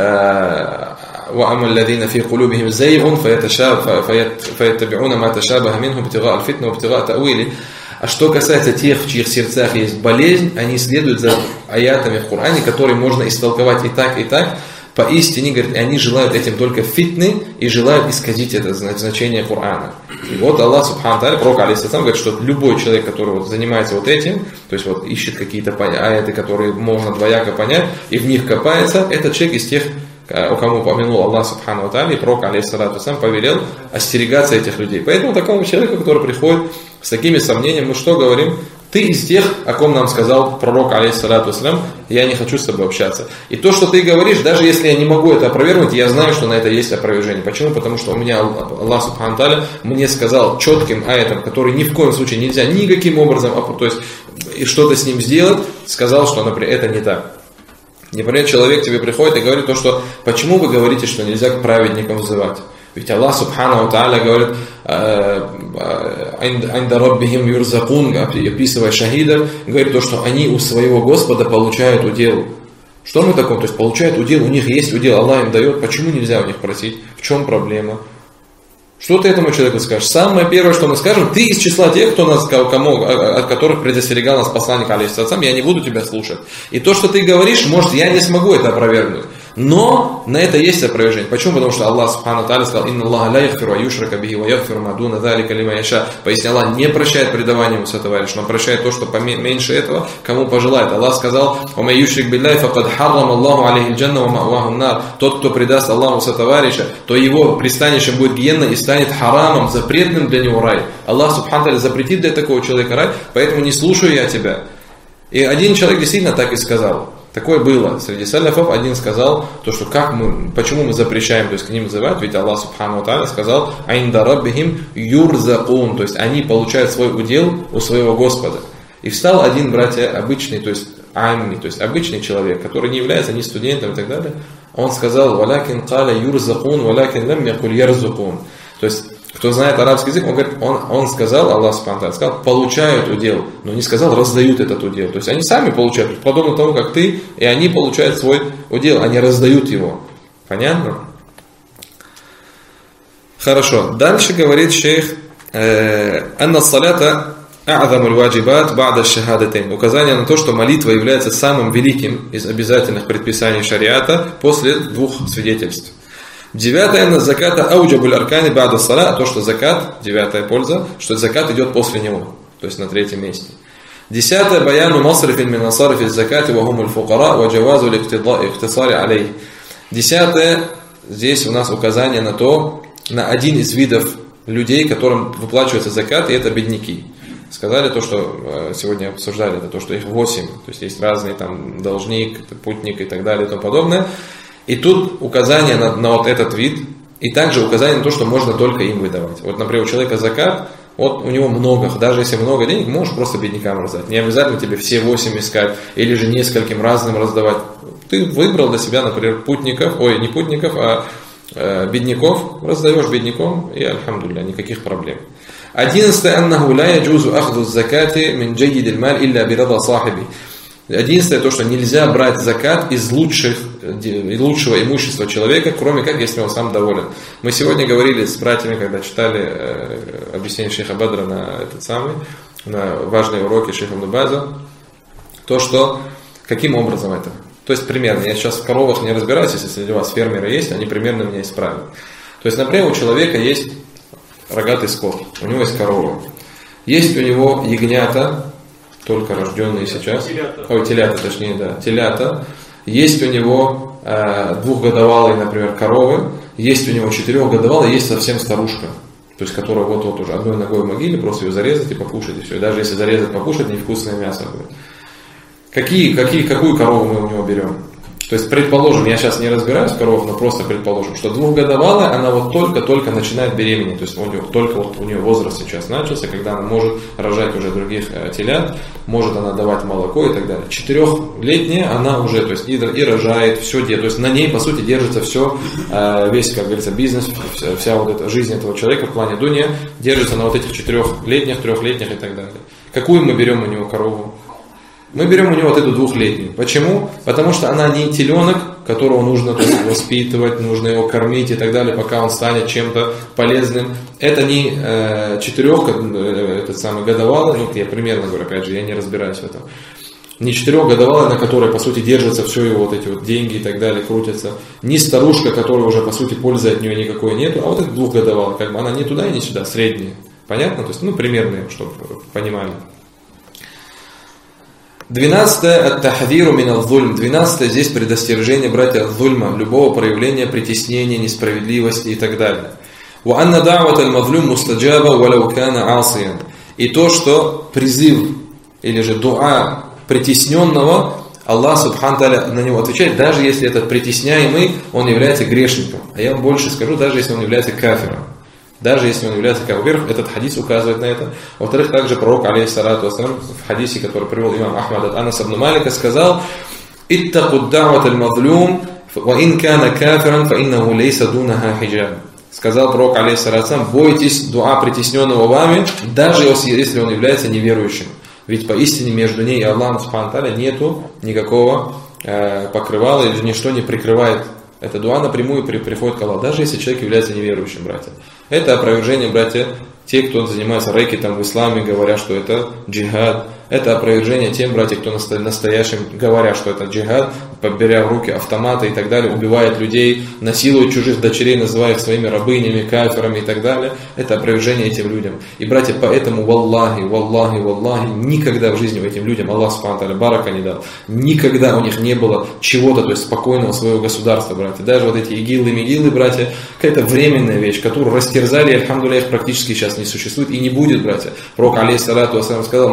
وَأَمَّا الَّذِينَ فِي قُلُوبِهِمْ زَيْغٌ فَيَتَّبِعُونَ مَا تَشَابَهَ مِنْهُ ابْتِغَاءَ الْفِتْنَةِ وَابْتِغَاءَ تَأْوِيلِهِ. А что касается тех, в чьих сердцах есть болезнь, они следуют за аятами в Коране, которые можно истолковать и так, и так. Поистине, говорит, они желают этим только фитны и желают исказить это значение Корана. И вот Аллах Субхану Тааля, пророк алейхиссалам, говорит, что любой человек, который занимается этим, то есть ищет какие-то аяты, которые можно двояко понять, и в них копается, этот человек из тех, у кого упомянул Аллах Субхану Тааля, и пророк алейхиссалам повелел остерегаться этих людей. Поэтому такому человеку, который приходит с такими сомнениями, мы что говорим? Ты из тех, о ком нам сказал пророк, алейхиссалату вассалям, я не хочу с тобой общаться. И то, что ты говоришь, даже если я не могу это опровергнуть, я знаю, что на это есть опровержение. Почему? Потому что у меня Аллах Субхану Тааля мне сказал четким аятом, который ни в коем случае нельзя никаким образом, то есть и что-то с ним сделать, сказал, что, например, это не так. Например, человек тебе приходит и говорит то, что почему вы говорите, что нельзя к праведникам взывать? Ведь Аллах Субхану Тааля говорит, «Айнда раббихим юрзакун», описывая шахидов, говорит то, что они у своего Господа получают удел. Что мы такое? То есть получают удел, у них есть удел, Аллах им дает, почему нельзя у них просить? В чем проблема? Что ты этому человеку скажешь? Самое первое, что мы скажем, ты из числа тех, от которых предостерегал нас посланник, алейхиссалам, я не буду тебя слушать. И то, что ты говоришь, может, я не смогу это опровергнуть. Но на это есть опровержение. Почему? Потому что Аллах Субхану Тааля сказал, «Инна Аллаха ла яхфиру аюшрака бихи ва яхфиру ма дуна залика лиман яша». Пояснял, Аллах не прощает предавание ему сотоварища, но прощает то, что поменьше этого, кому пожелает. Аллах сказал, «Ва ман юшрик билляхи факад харрама Аллаху алейхи джанна ва ма'ваху нар». Тот, кто предаст Аллаху сотоварища, то его пристанищем будет гиенна и станет харамом, запретным для него рай. Аллах Субхану Тааля запретит для такого человека рай, поэтому не слушаю я тебя. И один человек действительно так и сказал. Такое было. Среди саляфов один сказал, то, что почему мы запрещаем, то есть к ним взывать, ведь Аллах Субхану Тааля сказал, «Айнда раббихим юрзакун», то есть они получают свой удел у своего Господа. И встал один, братья, обычный, то есть амми, то есть обычный человек, который не является ни студентом и так далее, он сказал, «Валякин каля юрзакун, валякин лам якуль ярзукун». То есть, кто знает арабский язык, он говорит, он сказал, Аллах Субхану Тааля сказал, получают удел, но не сказал, раздают этот удел. То есть они сами получают, подобно тому, как ты, и они получают свой удел, они раздают его. Понятно? Хорошо. Дальше говорит шейх, «Анна салята а'замуль ваджибат ба'да шахадатайн». Указание на то, что молитва является самым великим из обязательных предписаний шариата после двух свидетельств. 9 на заката ауджабуль аркани ба'да сала, то, что закат, 9 польза, что закат идет после него, то есть на 3-м месте. 10 баяну масрифин мин насарифи закати ва хумуль фукара ва джавазу ликтисари алей. 10 здесь у нас указание на один из видов людей, которым выплачивается закат, и это бедняки. Сказали то, что сегодня обсуждали, это то, что их 8, то есть есть разные там должник, путник и так далее и тому подобное. И тут указание на вот этот вид, и также указание на то, что можно только им выдавать. Вот, например, у человека закат, вот у него много, даже если много денег, можешь просто беднякам раздать. Не обязательно тебе все 8 искать, или же нескольким разным раздавать. Ты выбрал для себя, например, не путников, а бедняков, раздаешь беднякам, и альхамдулилля, никаких проблем. 11. Аннаху ла яджузу ахду закати мин джайидиль маль илля бирада сахиби. 11. То, что нельзя брать закат из лучшего имущества человека, кроме как, если он сам доволен. Мы сегодня говорили с братьями, когда читали объяснение шейха Бадра на важные уроки шейха Ибн База, то, что, каким образом это? То есть, примерно, я сейчас в коровах не разбираюсь, если среди вас фермеры есть, они примерно меня исправят. То есть, например, у человека есть рогатый скот, у него есть корова, есть у него ягнята, только рожденные сейчас. Телята, точнее, да. Телята. Есть у него 2-годовалые, например, коровы. Есть у него 4-годовалые, есть совсем старушка. То есть, которая вот уже одной ногой в могиле, просто ее зарезать и покушать, и все. И даже если зарезать, покушать, невкусное мясо будет. Какую корову мы у него берем? То есть, предположим, я сейчас не разбираюсь в коровах, но просто предположим, что 2-годовалая, она вот только начинает беременеть. То есть, у нее возраст сейчас начался, когда она может рожать уже других телят, может она давать молоко и так далее. 4-летняя она уже, то есть, и рожает, все делает. То есть, на ней, по сути, держится все, весь, как говорится, бизнес, вся вот эта жизнь этого человека в плане дуния, держится на вот этих 4-летних, 3-летних и так далее. Какую мы берем у него корову? Мы берем у него вот эту 2-летнюю. Почему? Потому что она не теленок, которого нужно воспитывать, нужно его кормить и так далее, пока он станет чем-то полезным. Это не 4-годовалый, я примерно говорю, опять же, я не разбираюсь в этом. Не 4-годовалая, на которой, по сути, держатся все его вот эти вот деньги и так далее, крутятся. Не старушка, которая уже, по сути, пользы от нее никакой нету, а вот эта 2-годовалая, как бы она не туда и не сюда, средняя. Понятно? То есть, примерные, чтобы понимали. 12. Ат-тахдиру мин аль-зульм. 12. Здесь предостережение, братья, от зульма, любого проявления притеснения, несправедливости и так далее. Ва анна да'ват аль-мазлум мустаджаба валау кана асиян. И то, что призыв или же дуа притесненного, Аллах Субхану Тааля на него отвечает, даже если этот притесняемый, он является грешником. А я вам больше скажу, даже если он является кафиром. Даже если он является кафиром. Во-первых, этот хадис указывает на это. Во-вторых, также пророк, алейхиссалату вассалям, в хадисе, который привел имам Ахмад от Анаса ибн Малика, сказал: «Иттаку д'ават аль-мазлюм, ва ин кана кафиран, фа иннаху лейса дунаха хиджаб». Сказал пророк, алейхиссалату вассалям, бойтесь дуа притесненного вами, даже если он является неверующим. Ведь поистине между ней и Аллахом Субхану Тааля нету никакого покрывала, или ничто не прикрывает. Эта дуа напрямую приходит к Аллаху, даже если человек является неверующим, братья. Это опровержение, братья, те, кто занимается рэкетом в исламе, говорят, что это джихад. Это опровержение тем, братья, кто настоящим говорят, что это джихад, беря в руки автоматы и так далее, убивает людей, насилует чужих дочерей, называя их своими рабынями, кафирами и так далее. Это опровержение этим людям. И, братья, поэтому, валлахи, никогда в жизни этим людям Аллах Субхану Тааля барака не дал. Никогда у них не было чего-то, то есть спокойного своего государства, братья. Даже вот эти игилы, братья, какая-то временная вещь, которую растерзали, и, альхамдулилля, их практически сейчас не существует и не будет, братья. Пророк, алейхиссалату вассалям, сказал: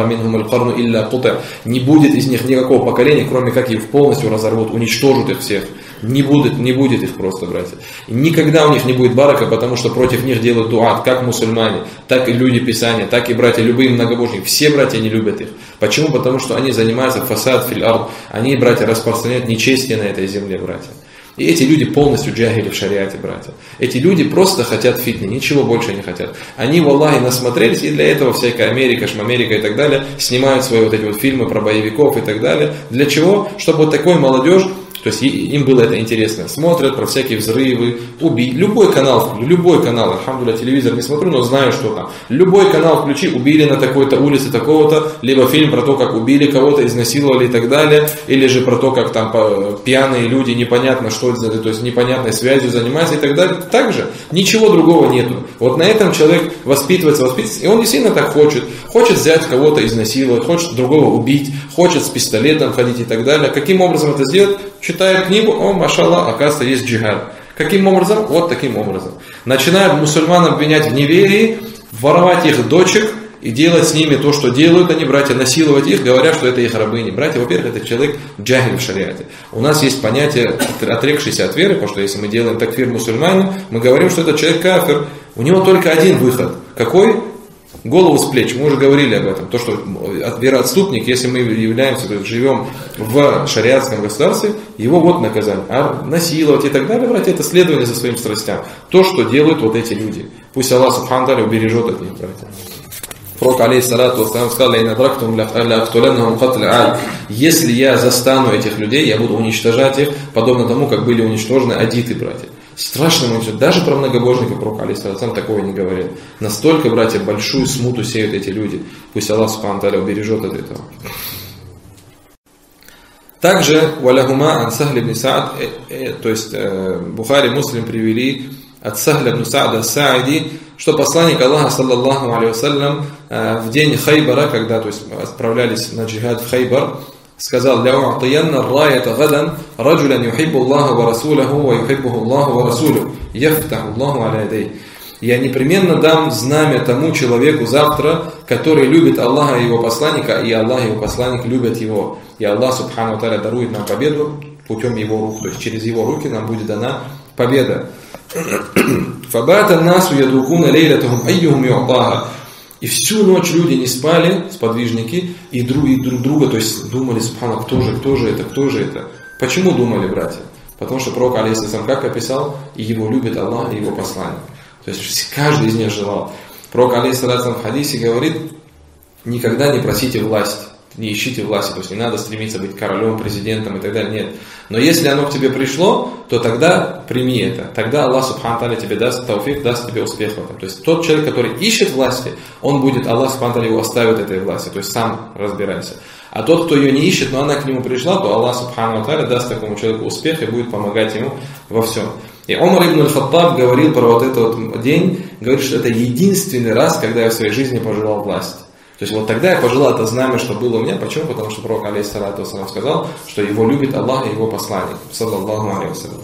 не будет из них никакого поколения, кроме как их полностью разорвут, уничтожат их всех. Не будет их просто, братья. И никогда у них не будет барака, потому что против них делают дуат, как мусульмане, так и люди Писания, так и братья, любые многобожники. Все братья не любят их. Почему? Потому что они занимаются фасад фил ард. Они, братья, распространяют нечестие на этой земле, братья. И эти люди полностью джахили в шариате, братья. Эти люди просто хотят фитны, ничего больше не хотят. Они, валлахи, насмотрелись, и для этого всякая Америка, Шмамерика и так далее снимают свои вот эти вот фильмы про боевиков и так далее. Для чего? Чтобы вот такой молодежь, то есть им было это интересно, смотрят про всякие взрывы, убить. Любой канал, альхамдулилля, телевизор не смотрю, но знаю, что там. Любой канал включи, убили на такой-то улице такого-то, либо фильм про то, как убили кого-то, изнасиловали и так далее, или же про то, как там пьяные люди, непонятно что это, то есть непонятной связью занимаются и так далее. Также ничего другого нету. Вот на этом человек воспитывается, и он действительно так хочет. Хочет взять кого-то, изнасиловать, хочет другого убить, хочет с пистолетом ходить и так далее. Каким образом это сделать? Читает книгу, машаллах, оказывается, есть джихад. Каким образом? Вот таким образом. Начинают мусульман обвинять в неверии, воровать их дочек и делать с ними то, что делают они, братья, насиловать их, говоря, что это их рабыни. Братья, во-первых, это человек джахиль в шариате. У нас есть понятие отрекшийся от веры, потому что если мы делаем такфир мусульманину, мы говорим, что этот человек кафир. У него только один выход. Какой? Голову с плеч. Мы уже говорили об этом. То, что вероотступник, если мы являемся, то есть живем в шариатском государстве, его вот наказание. А насиловать и так далее, братья, это следование за своим страстям. То, что делают вот эти люди. Пусть Аллах Субхану Тааля убережет от них, братья. Пророк, алейхиссалату вассалям, сказал: если я застану этих людей, я буду уничтожать их, подобно тому, как были уничтожены адиты, братья. Страшно уничтожать. Даже про многобожников пророк, алейхиссалату, такого не говорил. Настолько, братья, большую смуту сеют эти люди. Пусть Аллах Субхану Тааля убережет от этого. Также, валяхума ан Сахль ибн Саад, то есть Бухари, Муслим привели от Сахля ибн Саада Сааиди, что посланник Аллаха, саллаллаху алейхи вассалям, в день Хайбара, когда, то есть, отправлялись на джихад в Хайбар, сказал: «Ляу'атиянна райата гадан раджулян юхиббу Аллаха ва расулаху ва юхиббуху Аллаху ва расулю, яфтаху Аллаху аля ядей». Я непременно дам знамя тому человеку завтра, который любит Аллаха и его посланника, и Аллах и его посланник любят его. И Аллах Субхану Тааля дарует нам победу путем его рук, то есть через его руки нам будет дана победа. «Фабата насу ядукуна лейлятахум айюхум ю'таха». И всю ночь люди не спали, сподвижники, и друг друга, то есть думали: субхана, кто же это? Почему думали, братья? Потому что пророк, алейхиссалям, как описал, и его любит Аллах, и его посланник. То есть каждый из них желал. Пророк, алейхиссалям, в хадисе говорит: никогда не просите власть, не ищите власти, то есть не надо стремиться быть королем, президентом и так далее, нет. Но если оно к тебе пришло, то тогда прими это. Тогда Аллах Субхану Тааля тебе даст тауфик, даст тебе успех в этом. То есть тот человек, который ищет власти, он будет, Аллах Субхану Тааля его оставит этой власти, то есть сам разбирайся. А тот, кто ее не ищет, но она к нему пришла, то Аллах Субхану Тааля даст такому человеку успех и будет помогать ему во всем. И Умар ибн аль-Хаттаб говорил про вот этот вот день, говорит, что это единственный раз, когда я в своей жизни пожелал власть. То есть вот тогда я пожелал это знамя, что было у меня. Почему? Потому что пророк, алейхиссалату вассалям, сказал, что его любит Аллах и его посланник. Саллаллаху алейхи вассалям.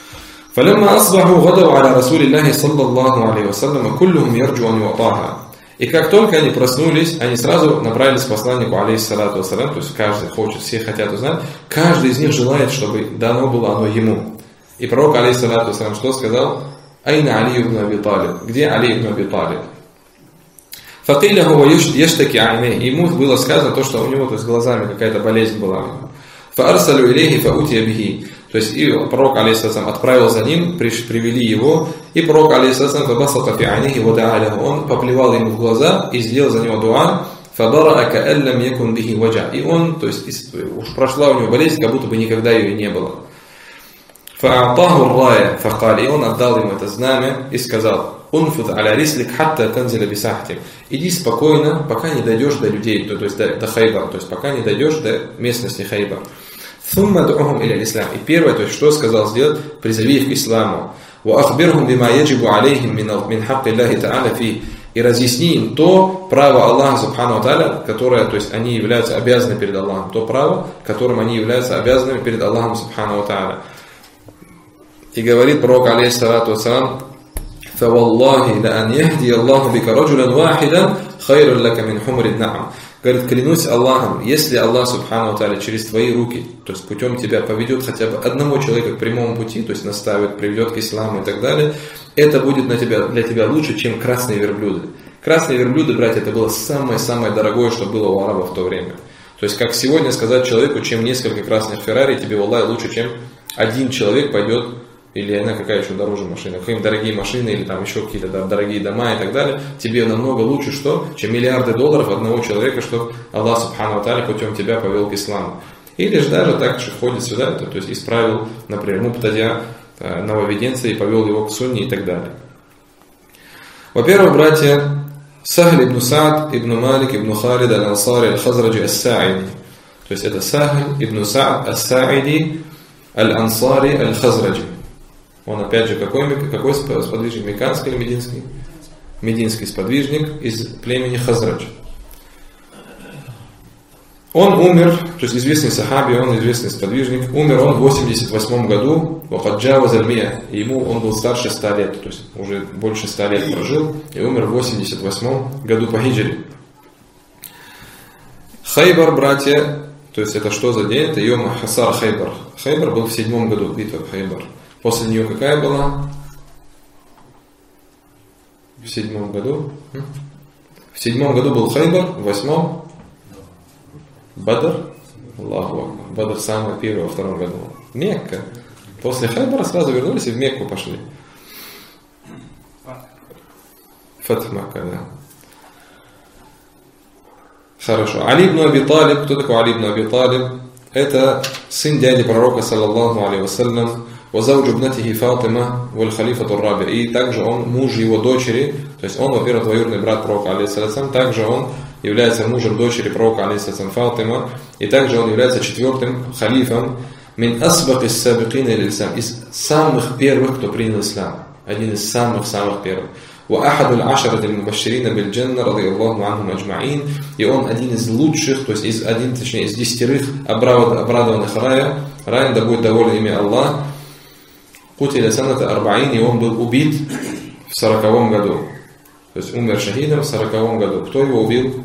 فَلَمَّا أَصْبَحُوا غَدَوْا عَلَى رَسُولِ اللَّهِ صَلَّى اللَّهُ عَلَيْهِ وَسَلَّمَ كُلُّهُمْ يَرْجُوا أَنْ يُعْطَاهَا. И как только они проснулись, они сразу направились к посланнику, алейхиссалату вассалям, то есть каждый хочет, все хотят узнать, каждый из них желает, чтобы дано было оно ему. И пророк, алейхиссалату вассалям, что сказал? Айна Али ибн Аби Талиб. Где Али ибн Аби Талиб? Факиля хуа яштаки айней. Ему было сказано то, что у него, то есть, глазами какая-то болезнь была. Фаарсалю илейхи фаутия бихи. То есть и пророк, алейхиссалам, отправил за ним, привели его, и пророк, алейхиссалам, фабасака фи айнихи вадааляху. Он поплевал ему в глаза и сделал за него дуа. Фабараа кааллам якун бихи ваджа. И он, то есть уж прошла у него болезнь, как будто бы никогда ее не было. Фаатаху рая факал. И он отдал ему это знамя и сказал: «Унфуд аля рислик хатта танзиля бисахтим». Иди спокойно, пока не дойдешь до людей, то есть до Хайбара, то есть пока не дойдешь до местности Хайбар. Сумма ду'ухум иля ислам. И первое, то есть что сказал сделать? Призови их к исламу. Ва ахбирхум бима яджибу алейхим мин хакки Аллахи та'аля фи. И разъясни им то право Аллаха субхану ва тааля, которое, то есть они являются обязаны перед Аллахом, то право, которым они являются обязанными перед Аллахом субхану ва тааля. И говорит пророк, алейхиссалату вассалам: «Фаваллахи ла ан яхди Аллаху бика раджулян вахидан хайрун лака мин хумрин на'ам». Говорит, клянусь Аллахом, если Аллах субхану ва тааля через твои руки, то есть путем тебя поведет хотя бы одного человека к прямому пути, то есть наставит, приведет к исламу и так далее, это будет для тебя лучше, чем красные верблюды. Красные верблюды, братья, это было самое-самое дорогое, что было у арабов в то время. То есть, как сегодня сказать человеку, чем несколько красных Феррари, тебе, валлахи, лучше, чем один человек пойдет, или она какая еще дороже машина, какие-нибудь дорогие машины, или там еще какие-то дорогие дома и так далее, тебе намного лучше, что, чем миллиарды долларов одного человека, что Аллах субхану ва тааля путем тебя повел к исламу. Или же даже так, что входит сюда, то есть исправил, например, муптадя, нововведенца, и повел его к сунне и так далее. Во-первых, братья, Сахль ибн Саад ибн Малик ибн Халид аль-Ансари аль-Хазраджи ас-Сааиди. То есть это Сахль ибн Саад ас-Сааиди аль-Ансари аль-Хазраджи. Он опять же какой сподвижник? Мекканский или мединский? Мединский сподвижник из племени Хазрадж. Он умер, то есть известный сахаби, он известный сподвижник, умер он в 88 году, ему он был старше 100 лет, то есть уже больше 100 лет прожил, и умер в 88 году по хиджре. Хайбар, братья, то есть это что за день? Это Йом Хасар Хайбар. Хайбар был в 7 году, битва Хайбар. После нее какая была? В 7 году. В 7 году был Хайбар, в 8 Бадр. Аллаху Акбар. Бадр самый первый, во 2 году. Мекка. После Хайбара сразу вернулись и в Мекку пошли. Фатх Макка, да. Хорошо. Али ибн Аби Талиб. Кто такой Али ибн Аби Талиб? Это сын дяди пророка, саллаллаху алейхи вассалям. وزوج ابنته فاطمة والخليفة الرابع. И также он муж его дочери, то есть он, во-первых, двоюродный брат пророка, алейхиссалям, также он является мужем дочери пророка, алейхиссалям, Фатима, и также он является 4-м халифом мин асбак ис-сабикин иль-ислам, из самых первых, кто принял ислам, один из самых первых. وأحد العشرة المبشرين بالجنة رضي الله عنهم أجمعين. И он один из лучших, то есть из 10 обрадованных раем, да будет доволен ими Аллах. Кутиля саната арбаин, и он был убит в 40 году. То есть умер шахидом в 40 году. Кто его убил?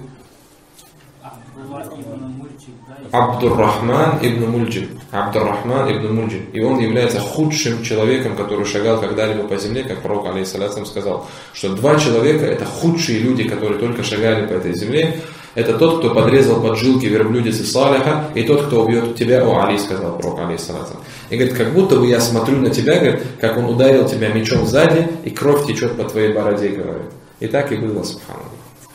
Абдуррахман ибн Мульджим. Абдуррахман ибн Мульджим. И он является худшим человеком, который шагал когда-либо по земле, как пророк, алейхиссалям, сказал, что 2 человека это худшие люди, которые только шагали по этой земле. Это тот, кто подрезал поджилки верблюдицы Салиха, и тот, кто убьет тебя, о Али, сказал пророк, алейхиссалям. И говорит, как будто бы я смотрю на тебя, говорит, как он ударил тебя мечом сзади, и кровь течет по твоей бороде, говорит. И так и было, субханаллах.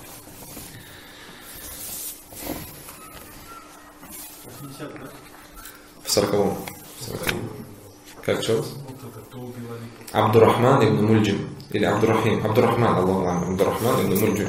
В 40-м. Как что? Абдуррахман ибн Мульджим. Или Абдуррахим. Абдуррахман, Аллаху алейхи. Абдуррахман ибн Мульджим.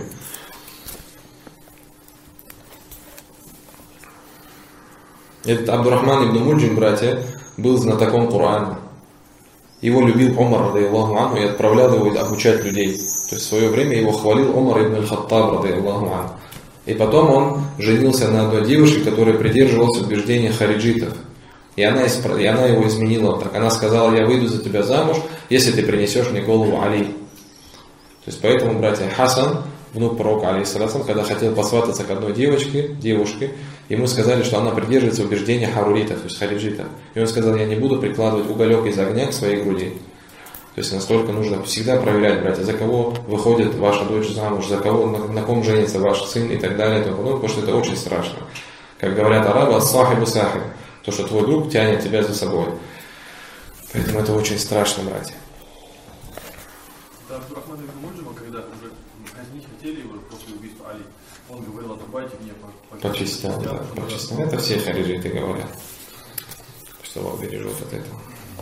Этот Абдуррахман ибн Мульджим, братья, был знатоком Корана. Его любил Умар, радийаллаху анху, и отправлял его обучать людей. То есть в свое время его хвалил Умар ибн аль-Хаттаб, радийаллаху анху. И потом он женился на одной девушке, которая придерживалась убеждения хариджитов. И она его изменила. Так она сказала: я выйду за тебя замуж, если ты принесешь мне голову Али. То есть поэтому, братья, Хасан внук пророка, алейхиссалям, когда хотел посвататься к одной девушке, ему сказали, что она придерживается убеждения харуритов, то есть хариджитов. И он сказал: я не буду прикладывать уголек из огня к своей груди. То есть настолько нужно всегда проверять, братья, за кого выходит ваша дочь замуж, за кого, на ком женится ваш сын и так далее, и тому подобное, потому что это очень страшно. Как говорят арабы, ас-сахибу сахиб, то, что твой друг тянет тебя за собой. Поэтому это очень страшно, братья. Да, Абдурахман ибн Муджима, когда уже казнить хотели его после убийства Али, он говорил: отрубайте меня по частям, да, по частям. Это все хариджиты говорят, что Allah бережет от этого.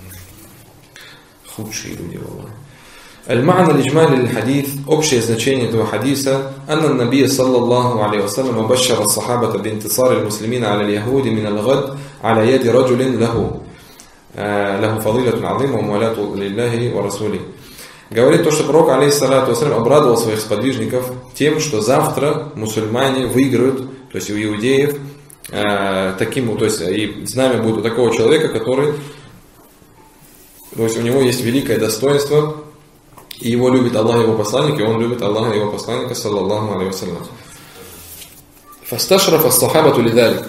Худшие люди, Аллах. المعنى الإجمالي للحديث общее значение этого хадиса أن النبي صلى الله عليه وسلم بشر الصحابة بانتصار المسلمين على اليهود من الغد على يد رجل له فضيلة عظيمة وموالاة لله ورسوله. Говорит то, что пророк, алейхиссалату вассалям, обрадовал своих сподвижников тем, что завтра мусульмане выиграют, то есть у иудеев, то есть и знамя будет у такого человека, который, то есть у него есть великое достоинство, и его любит Аллах и его посланник, и он любит Аллаха и его посланника, саллаллаху алейхи вассалям. Фасташрафа ас-сахабату лидалик.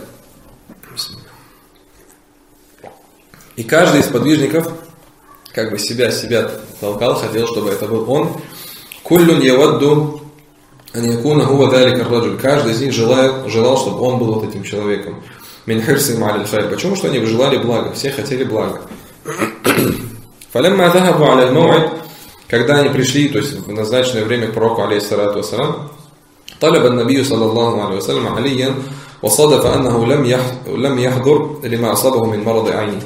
И каждый из подвижников как бы себя толкал, хотел, чтобы это был он. Куллюн явадду ан якуна хува далика ар-раджуль. Каждый из них желал, чтобы он был вот этим человеком. Мин хирсим аль хайр. Почему? Что они желали блага, все хотели блага. Фалямма захабу аля аль-мау'ид, когда они пришли, то есть в назначенное время к пророку, алейхиссалату вассалам, طلب النبي صلى الله عليه وسلم عليا وصادف أنه لم يحضر لما أصابه من مرض عينه.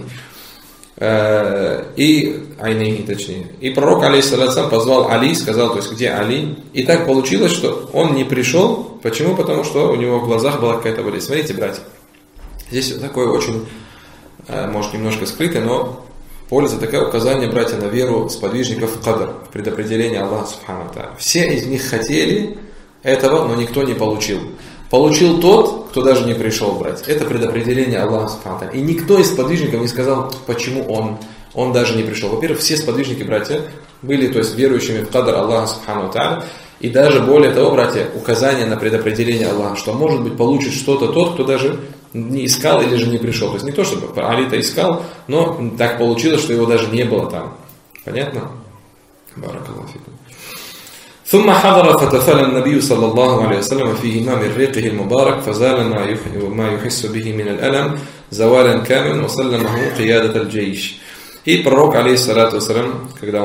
И пророк, алейхиссалам, позвал Али, сказал, то есть где Али. И так получилось, что он не пришел. Почему? Потому что у него в глазах была какая-то болезнь. Смотрите, братья, здесь такое очень, может, немножко скрытое, но польза такая, указание, братья, на веру сподвижников в кадр, в предопределение Аллаха субхану ва тааля. Все из них хотели этого, но никто не получил. Получил тот, кто даже не пришел, братья. Это предопределение Аллаха субхану ва тааля. И никто из сподвижников не сказал, почему он даже не пришел. Во-первых, все сподвижники, братья, были, то есть, верующими в кадр Аллаха субхану ва тааля. И даже более того, братья, указание на предопределение Аллаха, что может быть получит что-то тот, кто даже не искал или же не пришел. То есть не то, чтобы Али-то искал, но так получилось, что его даже не было там. Понятно? Баракаллаху фикум. ثم حضر فتفل النبي صلى الله عليه وسلم في همام ريقه المبارك فزال ما يحس به من الألم زوالا كاملا وسلمه قيادة الجيش. И пророк, алейхиссалату вассалям, когда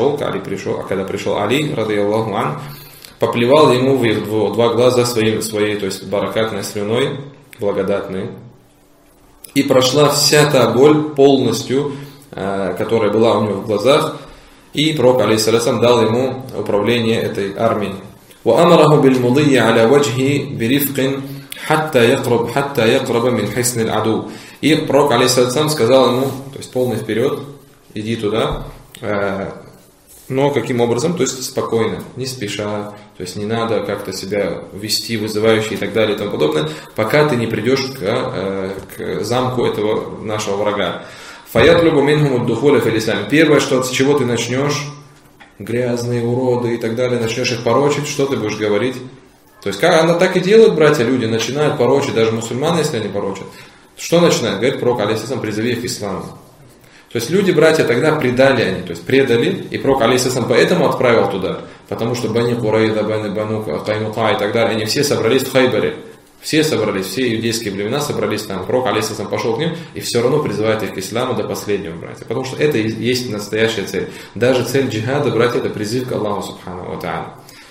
пришел Али, радийаллаху ан, поплевал ему в два глаза своей, то есть баракатной слюной, благодатной. И прошла вся та боль полностью, которая была у него в глазах. И пророк, алейхиссалям, дал ему управление этой армией. وَأَمَرَهُ بِالْمُضِيِّ عَلَى وَجْهِ بِرِفْقٍ حَتَّى يَقْرَبَ مِنْ حِسْنِ الْعَدُوِّ. И пророк, алейхиссалям, сказал ему, то есть полный вперед, иди туда, но каким образом? То есть спокойно, не спеша, то есть не надо как-то себя вести вызывающе и так далее и тому подобное, пока ты не придешь к замку этого нашего врага. Фаятлюбу минхум ад-духуля фил ислам. Первое, с чего ты начнешь, грязные уроды и так далее, начнешь их порочить, что ты будешь говорить? То есть как она так и делают, братья, люди начинают порочить, даже мусульманы, если они порочат. Что начинают? Говорит пророк, алейхиссалам, призови их к исламу. То есть люди, братья, тогда предали, то есть предали, и пророк, алейхиссалам, поэтому отправил туда, потому что Бани Курайда, Бану Кайнука и так далее, они все собрались в Хайбаре. Все собрались, все иудейские племена собрались там. Пророк, алейхиссалам, пошел к ним и все равно призывает их к исламу до последнего, братья. Потому что это и есть настоящая цель. Даже цель джихада, братья, это призыв к Аллаху субхану ва тааля.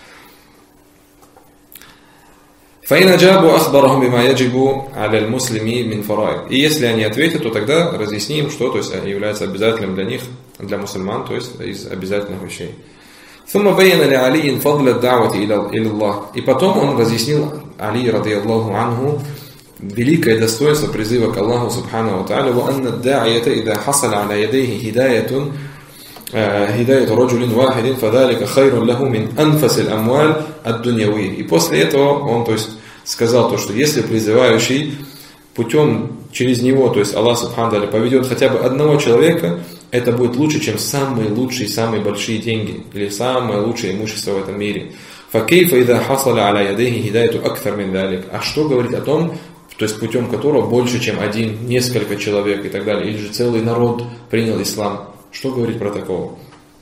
فَإِنْ أَجَابُوا أَخْبَرَهُمْ بِمَا يَجِبُ عَلَى الْمُسْلِمِ مِنْ فَرَائِضِ. И если они ответят, то тогда разъясним, что то есть, является обязательным для них, для мусульман, то есть из обязательных вещей. ثم بين لعلي فضل الدعوة إلى الله. И потом он разъяснил Али, радийаллаху анху, великое достоинство призыва к Аллаху субхану ва тааля, وأن الداعية إذا حصل على يديه هداية رجل واحد فذلك خير له من أنفس الأموال الدنيوية. И после этого он, то есть, сказал то, что если призывающий путем через него, то есть Аллах субхану ва тааля поведет хотя бы одного человека, это будет лучше, чем самые лучшие, самые большие деньги или самое лучшее имущество в этом мире. فَكَيْفَ إِذَا حَصَلَ عَلَى يَدَيْهِ هِدَايَةُ أَكْثَرْ مِنْ ذَلِكَ. А что говорить о том, то есть путем которого больше, чем один, несколько человек и так далее, или же целый народ принял ислам? Что говорить про такого?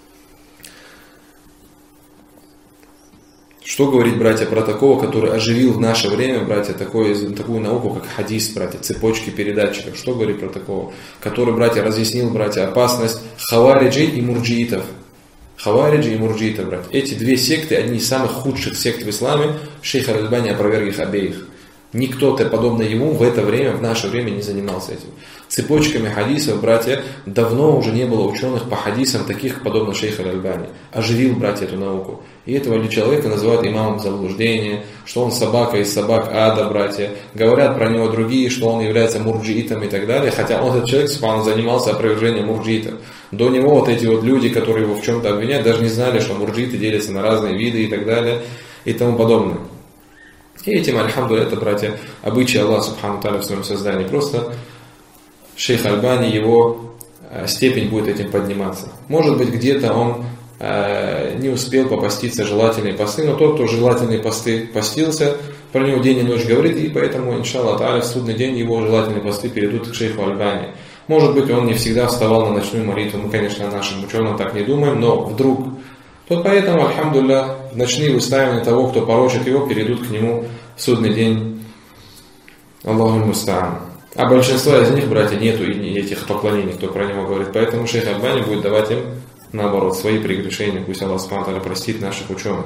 Что говорить, братья, про такого, который оживил в наше время, братья, такую науку, как хадис, братья, цепочки передатчиков? Что говорить про такого? Который, братья, разъяснил, братья, опасность хавариджей и мурджиитов. Хавариджи и мурджииты, братья. Эти две секты, одни из самых худших сект в исламе. Шейх Аль-Альбани опроверг их обеих. Никто-то, подобно ему, в это время, в наше время не занимался этим. Цепочками хадисов, братья, давно уже не было ученых по хадисам, таких, подобно шейху Аль-Альбани. Оживил, братья, эту науку. И этого человека называют имамом заблуждения, что он собака из собак ада, братья. Говорят про него другие, что он является мурджиитом и так далее. Хотя он, этот человек, занимался опровержением мурджиитов. До него вот эти вот люди, которые его в чем-то обвиняют, даже не знали, что мурджииты делятся на разные виды и так далее и тому подобное. И этим, альхамдулилля, это, братья, обычай Аллаха Субхану Тааля в своем создании. Просто шейх Альбани, его степень будет этим подниматься. Может быть, где-то он не успел попаститься желательные посты, но тот, кто желательные посты постился, про него день и ночь говорит, и поэтому, иншаллах тааля, в судный день его желательные посты перейдут к шейху Альбани. Может быть, он не всегда вставал на ночную молитву, мы, конечно, нашим ученым так не думаем, но вдруг... То поэтому, альхамдулилля, ночные выставления того, кто порочит его, перейдут к нему в судный день. Аллаху муста'ан. А большинства из них, братья, нету и этих поклонений, кто про него говорит. Поэтому шейх Альбани будет давать им, наоборот, свои прегрешения. Пусть Аллах Субхану Тааля простит наших ученых.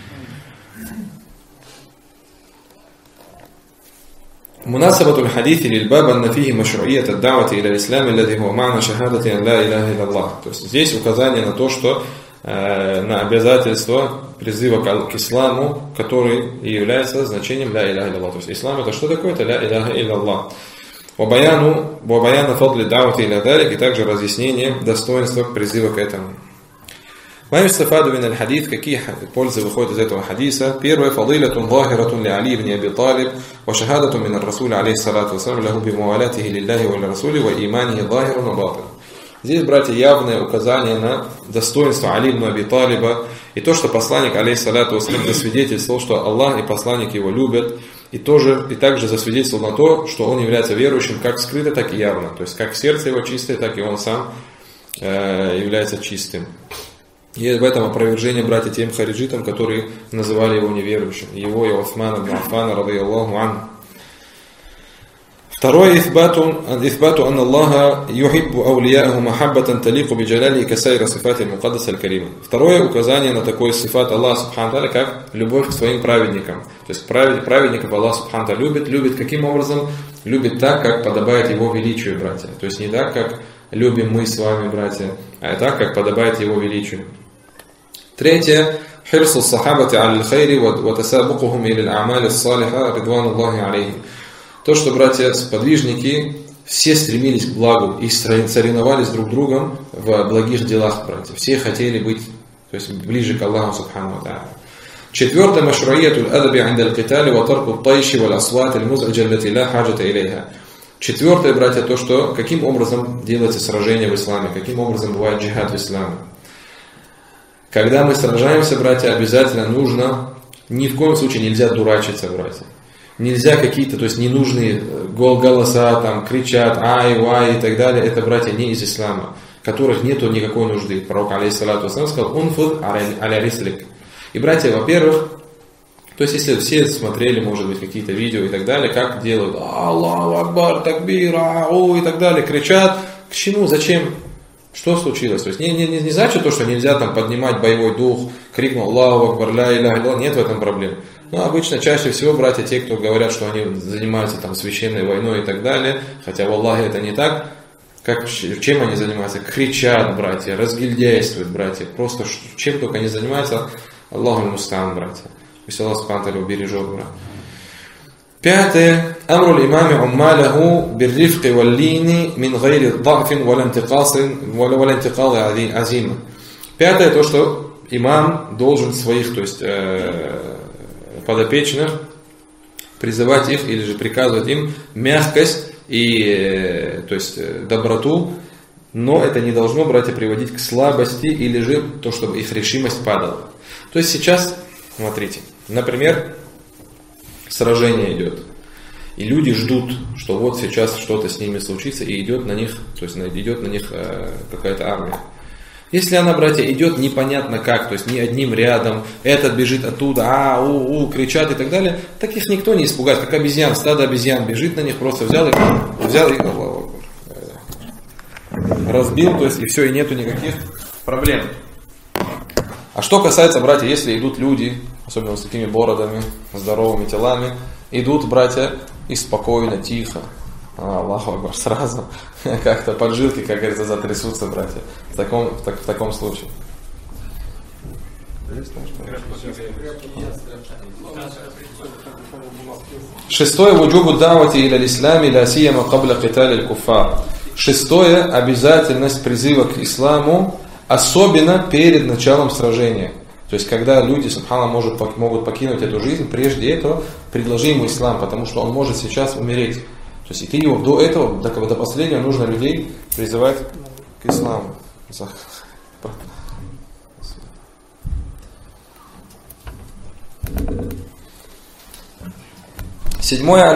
مناسبة الحديث للباب أن فيه مشروعية الدعوة إلى الإسلام الذي هو معنى شهادة أن لا إله إلا الله. То есть здесь указание на то, что на обязательство призыва к исламу, который и является значением ля иляха илля Аллах. То есть ислам это что такое? Это ля иляха илля Аллах. Вабаяна фадли да'вати иля далик, и также разъяснение достоинства призыва к этому. Маю стафаду мин аль-хадис, какие пользы выходят из этого хадиса? Первое, фадилатун захиратун ли Али ибн Аби Талиб, ва шахадатун мин ар-Расули алейхи салату вассалам лаху би муалатихи лилляхи ва ля-Расули ва иманихи захирун ва батин. Здесь, братья, явное указание на достоинство Али ибн Аби Талиба и то, что посланник алейхи салату вассалам засвидетельствовал, что Аллах и посланник его любят, и также засвидетельствовал на то, что он является верующим как скрыто, так и явно. То есть как в сердце его чистое, так и он сам является чистым. И в этом опровержение, братья, тем хариджитам, которые называли его неверующим. Его и Усмана ибн Аффана, радийаллаху анху. Второе, ифбату анна Аллаха юхиббу аулияху махаббатан талику биджаляли касайра сифати мукаддаса аль-карима. Второе указание на такой сифат Аллаха Субхану Тааля, как любовь к своим праведникам. То есть праведников Аллах Субхану Тааля любит каким образом? Любит так, как подобает его величию, братья. То есть не так, как любим мы с вами, братья, а так, как подобает его величию. Третье, хирсу сахабати аль-хайри ва тасабукухум или аль-амали ас-салиха ридвануллахи алейхим. То, что, братья, сподвижники все стремились к благу и соревновались друг с другом в благих делах, братья. Все хотели быть, то есть, ближе к Аллаху Субхану Тааля. Четвертое, машруиятуль адаби анда аль-китали ва тарку тайши вал асват аль-муз'аджа аллати ла хаджата илейха. Четвертое, братья, то, что каким образом делается сражение в исламе, каким образом бывает джихад в исламе. Когда мы сражаемся, братья, обязательно нужно, ни в коем случае нельзя дурачиться, братья. Нельзя какие-то, то есть ненужные голоса, там, кричат, ай, вай и так далее. Это, братья, не из ислама, которых нету никакой нужды. Пророк, алейхиссалату вассалам, сказал, унфуд аля рислик. И, братья, во-первых, то есть, если все смотрели, может быть, какие-то видео и так далее, как делают, Аллаху акбар, такбир, ау и так далее, кричат, к чему, зачем? Что случилось? То есть не значит то, что нельзя там поднимать боевой дух, крикнул Аллаху акбар, ля иляха илля, нет в этом проблем. Но обычно чаще всего, братья, те, кто говорят, что они занимаются там священной войной и так далее, хотя в Аллахе это не так, чем они занимаются? Кричат, братья, разгильдяйствуют, братья, просто чем только они занимаются, Аллаху муста'ан, братья. Пусть Аллах Субхану Тааля убережет, брат. Пятое. Амру имаме уммалаху биррифки валлини мин гайри да'фин валантикалы азима. Пятое, то, что имам должен своих, то есть подопечных, призывать их или же приказывать им мягкость и, то есть, доброту, но это не должно, братья, приводить к слабости или же то, чтобы их решимость падала. То есть сейчас Смотрите, например, сражение идет. И люди ждут, что вот сейчас что-то с ними случится, и идет на них, то есть идет на них какая-то армия. Если она, братья, идет непонятно как, то есть не одним рядом, этот бежит оттуда, кричат и так далее, таких никто не испугает, как обезьян, стадо обезьян бежит на них, просто взял и разбил, то есть и все, и нету никаких проблем. А что касается, братья, если идут люди, особенно с такими бородами, здоровыми телами, идут, братья, и спокойно, тихо, Аллаху Акбар, сразу как-то поджилки, как говорится, затрясутся, братья, в таком случае. Шестое, вуджубу давати иля ислами ля сияма кабля китали аль-куффар. Шестое, обязательность призыва к исламу, особенно перед началом сражения. То есть, когда люди, субхана, могут покинуть эту жизнь, прежде этого предложи ему ислам, потому что он может сейчас умереть. То есть, и ты его до этого, до последнего нужно людей призывать к исламу. Седьмое,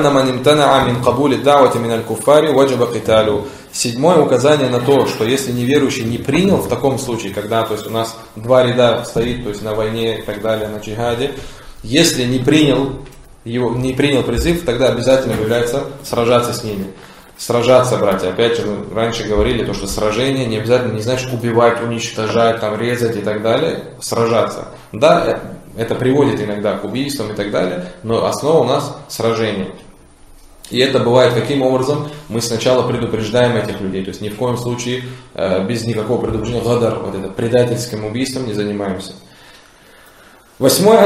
седьмое указание на то, что если неверующий не принял в таком случае, когда, то есть у нас два ряда стоит, то есть на войне и так далее, на джихаде, если не принял призыв, тогда обязательно является сражаться с ними. Сражаться, братья. Опять же, мы раньше говорили, то, что сражение не обязательно, не значит убивать, уничтожать, там, резать и так далее. Сражаться. Да, это приводит иногда к убийствам и так далее, но основа у нас сражение. И это бывает каким образом? Мы сначала предупреждаем этих людей, то есть ни в коем случае без никакого предупреждения, гадар, вот это предательским убийством не занимаемся. Восьмое,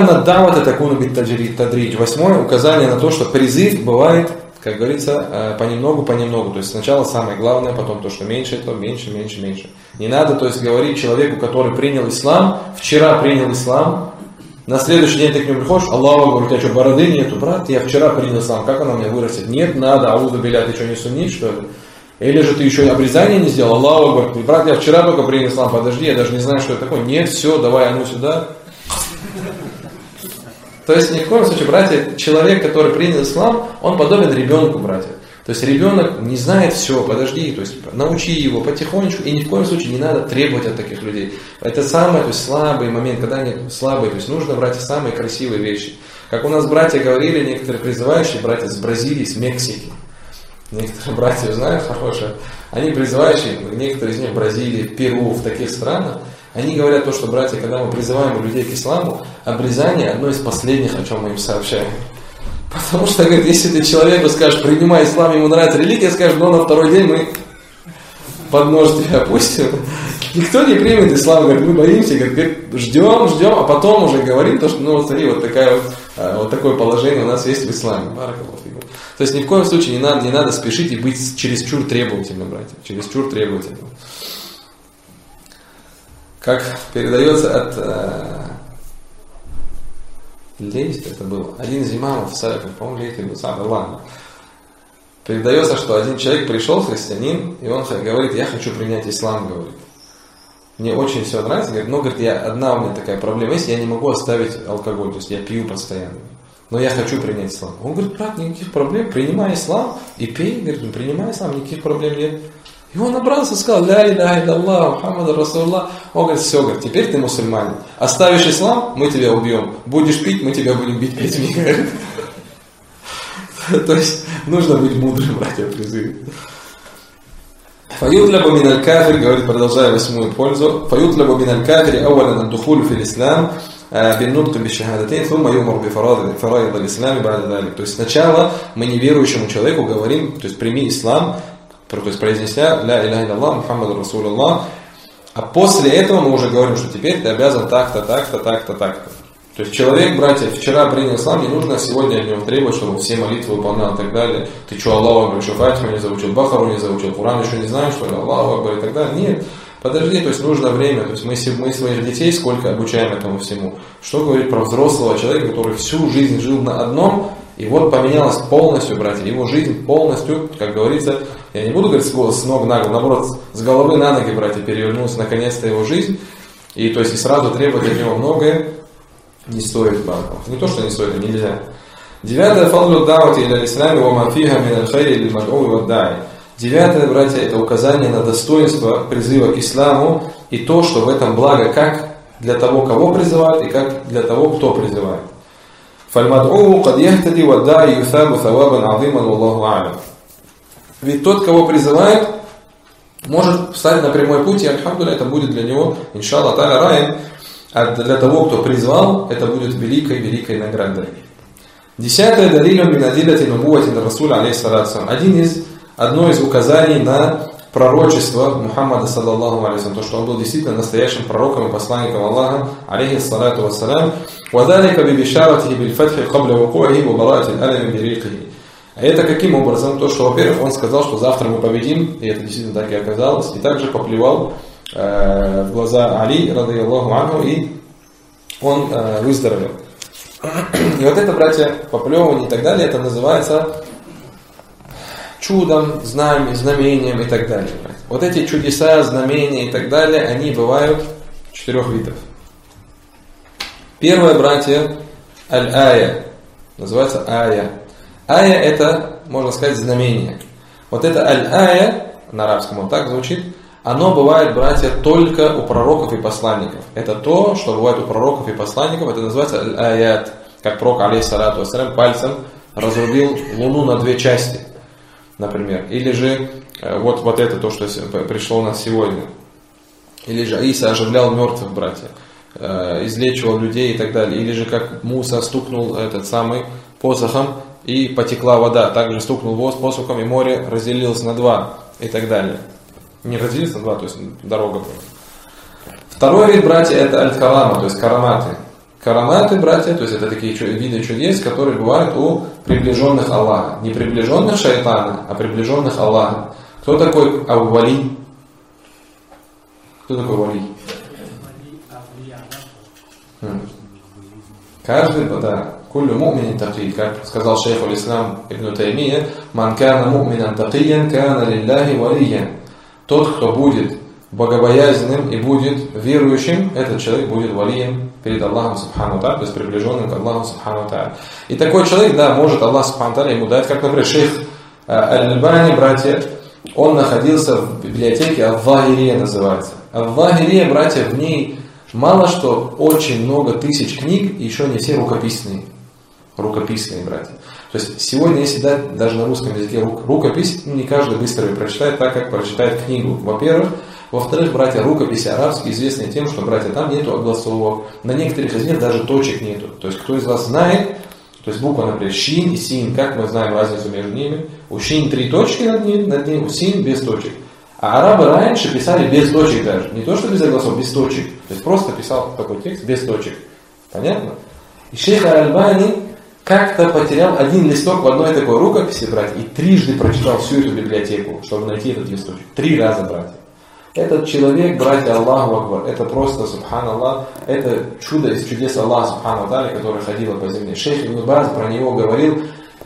восьмое указание на то, что призыв бывает, как говорится, понемногу. То есть сначала самое главное, потом то, что меньше, то меньше. Не надо, то есть говорить человеку, который принял ислам, вчера принял ислам, на следующий день ты к нему приходишь, Аллаху, говорит, у тебя что, бороды нету, брат? Я вчера принял ислам, как она у меня вырастет? Нет, надо, аузу биля, ты что, не суннит, что ли? Или же ты еще обрезание не сделал? Аллаху, говорит, брат, я вчера только принял ислам, подожди, я даже не знаю, что это такое. Нет, все, давай, сюда. То есть ни в коем случае, братья, человек, который принял ислам, он подобен ребенку, братья. То есть ребенок не знает все, подожди, то есть научи его потихонечку, и ни в коем случае не надо требовать от таких людей. Это самый, то есть, слабый момент, когда они слабые, то есть нужно брать самые красивые вещи. Как у нас братья говорили, некоторые призывающие, братья с Бразилии, с Мексики, некоторые братья знают, хорошие, они призывающие, некоторые из них в Бразилии, в Перу, в таких странах, они говорят то, что, братья, когда мы призываем людей к исламу, обрезание одно из последних, о чем мы им сообщаем. Потому что, говорит, если ты человеку скажешь, принимай ислам, ему нравится религия, скажешь, но на второй день мы под нож тебя опустим. Никто не примет ислам, говорит, мы боимся, говорит, ждем, а потом уже говорим, то, что, вот смотри, вот такое положение у нас есть в исламе. То есть ни в коем случае не надо спешить и быть чересчур требовательным, братья, чересчур требовательным. Как передается от Лейт, это был один из имамов салафов, по-моему, Лейт был сам, ладно. Передается, что один человек пришел, христианин, и он говорит, я хочу принять ислам, говорит. Мне очень все нравится, говорит, но, говорит, одна у меня такая проблема есть, я не могу оставить алкоголь, то есть я пью постоянно. Но я хочу принять ислам. Он говорит, брат, никаких проблем, принимай ислам и пей, говорит, принимай ислам, никаких проблем нет. И он набрался и сказал, ля иляха илlallah, Мухаммад Расулуллах. Он говорит, все, говорит, теперь ты мусульманин. Оставишь ислам, мы тебя убьем. Будешь пить, мы тебя будем бить плетьми. То есть, нужно быть мудрым, братья, призывы. Фаютлябу миналь кафир, говорит, продолжая восьмую пользу. Фаютлябу миналь кафири ауалян ад-духулю фил ислам бин-нутки би-шахадатейн, thumма юмар би-фараид аль-ислами ба'да далик. То есть, сначала мы неверующему человеку говорим, то есть, прими ислам, то есть произнеся ля иляха илlallah, Мухаммад Расулуллах, а после этого мы уже говорим, что теперь ты обязан так-то. То есть человек, братья, вчера принял ислам, не нужно сегодня от него требовать, чтобы все молитвы выполнял и так далее. Ты что, Аллаху Акбар, еще Фатиху не заучил, Бахару не заучил, Куран еще не знаешь, что ли, Аллаху Акбар и так далее. Нет, подожди, то есть нужно время. То есть мы своих детей сколько обучаем этому всему. Что говорить про взрослого человека, который всю жизнь жил на одном, и вот поменялась полностью, братья, его жизнь полностью, как говорится, я не буду говорить с ног на голову, наоборот, с головы на ноги, братья, перевернулась наконец-то его жизнь, и то есть и сразу требовать от него многое. Не стоит баракаллаху. Не то, что не стоит, а нельзя. 9. Фадлу да'вати иля ислами ва ма фиха мин аль-хайри лиль мад'уи ва да'и. 9, братья, это указание на достоинство призыва к исламу и то, что в этом благо как для того, кого призывают, и как для того, кто призывает. فالمدعو قد يهتدي والداعي يثاب ثوابا عظيما والله أعلم. Ведь тот, кого призывает, может встать на прямой путь, и альхамдулилля, это будет для него, иншаллах та'аля, раем, а для того, кто призвал, это будет великой наградой. 10. Далилю мин адиллати нубуввати расуля алейхиссалату. Одно из указаний на пророчество Мухаммада саллаллаху алейхи, то, что он был действительно настоящим пророком и посланником Аллаха алейхиссалату вассалям. وذلك ببشارته بالفتح قبل وقوعه وبراءة الألم بريقه. А это каким образом? То, что, во-первых, он сказал, что завтра мы победим, и это действительно так и оказалось, и также поплевал в глаза Али, радийаллаху анху, и он выздоровел. И вот это, братья, поплевывание и так далее, это называется чудом, знамением и так далее. Вот эти чудеса, знамения и так далее, они бывают 4 видов. Первое, братья, аль-ая, называется ая. Ая – это, можно сказать, знамение. Вот это аль-ая, на арабском он так звучит, оно бывает, братья, только у пророков и посланников. Это то, что бывает у пророков и посланников, это называется аль-аят. Как пророк, алейхиссалату вассалям, пальцем разрубил луну на 2 части, например. Или же, вот это то, что пришло у нас сегодня. Или же Иса оживлял мертвых, братья. Излечивал людей и так далее. Или же как Муса стукнул этот самый посохом и потекла вода. Также стукнул посохом и море разделилось на 2 и так далее. Не разделилось на 2, то есть дорога была. Второй вид, братья, это аль-карама, то есть караматы. Караматы, братья, то есть это такие виды чудес, которые бывают у приближенных Аллаха. Не приближенных шайтана, а приближенных Аллаха. Кто такой вали? Кто такой вали? Каждый, да, куллю му'минин такий, как сказал шейх аль-Ислам ибн Таймия, ман кана му'минан такиян, кана лилляхи валиян. Тот, кто будет богобоязненным и будет верующим, этот человек будет валием перед Аллахом субхану тааля, то есть приближенным к Аллаху субхану тааля. И такой человек, да, может Аллах субхану тааля ему дать, как, например, шейх Аль-Альбани, братья, он находился в библиотеке Ав-Вахирия, называется. Ав-Вахирия, братья, в ней мало что, очень много тысяч книг, и еще не все рукописные. Рукописные, братья. То есть сегодня, если дать даже на русском языке рукопись, не каждый быстро ее прочитает так, как прочитает книгу. Во-первых. Во-вторых, братья, рукописи арабские известны тем, что, братья, там нету огласовок. На некоторых из них даже точек нету. То есть, кто из вас знает, то есть буква, например, шин и син, как мы знаем разницу между ними? У шин 3 точки над ним, у син без точек. А арабы раньше писали без точек даже. Не то, что без огласов, без точек. То есть просто писал такой текст без точек. Понятно? И шейх Аль-Альбани как-то потерял 1 листок в одной такой рукописи, братья, и 3 прочитал всю эту библиотеку, чтобы найти этот листочек. 3 раза, братья. Этот человек, братья, Аллаху Акбар, это просто, субханаллах, это чудо из чудес Аллаха, субхану тааля, которое ходило по земле. Шейх Ибн Баз про него говорит,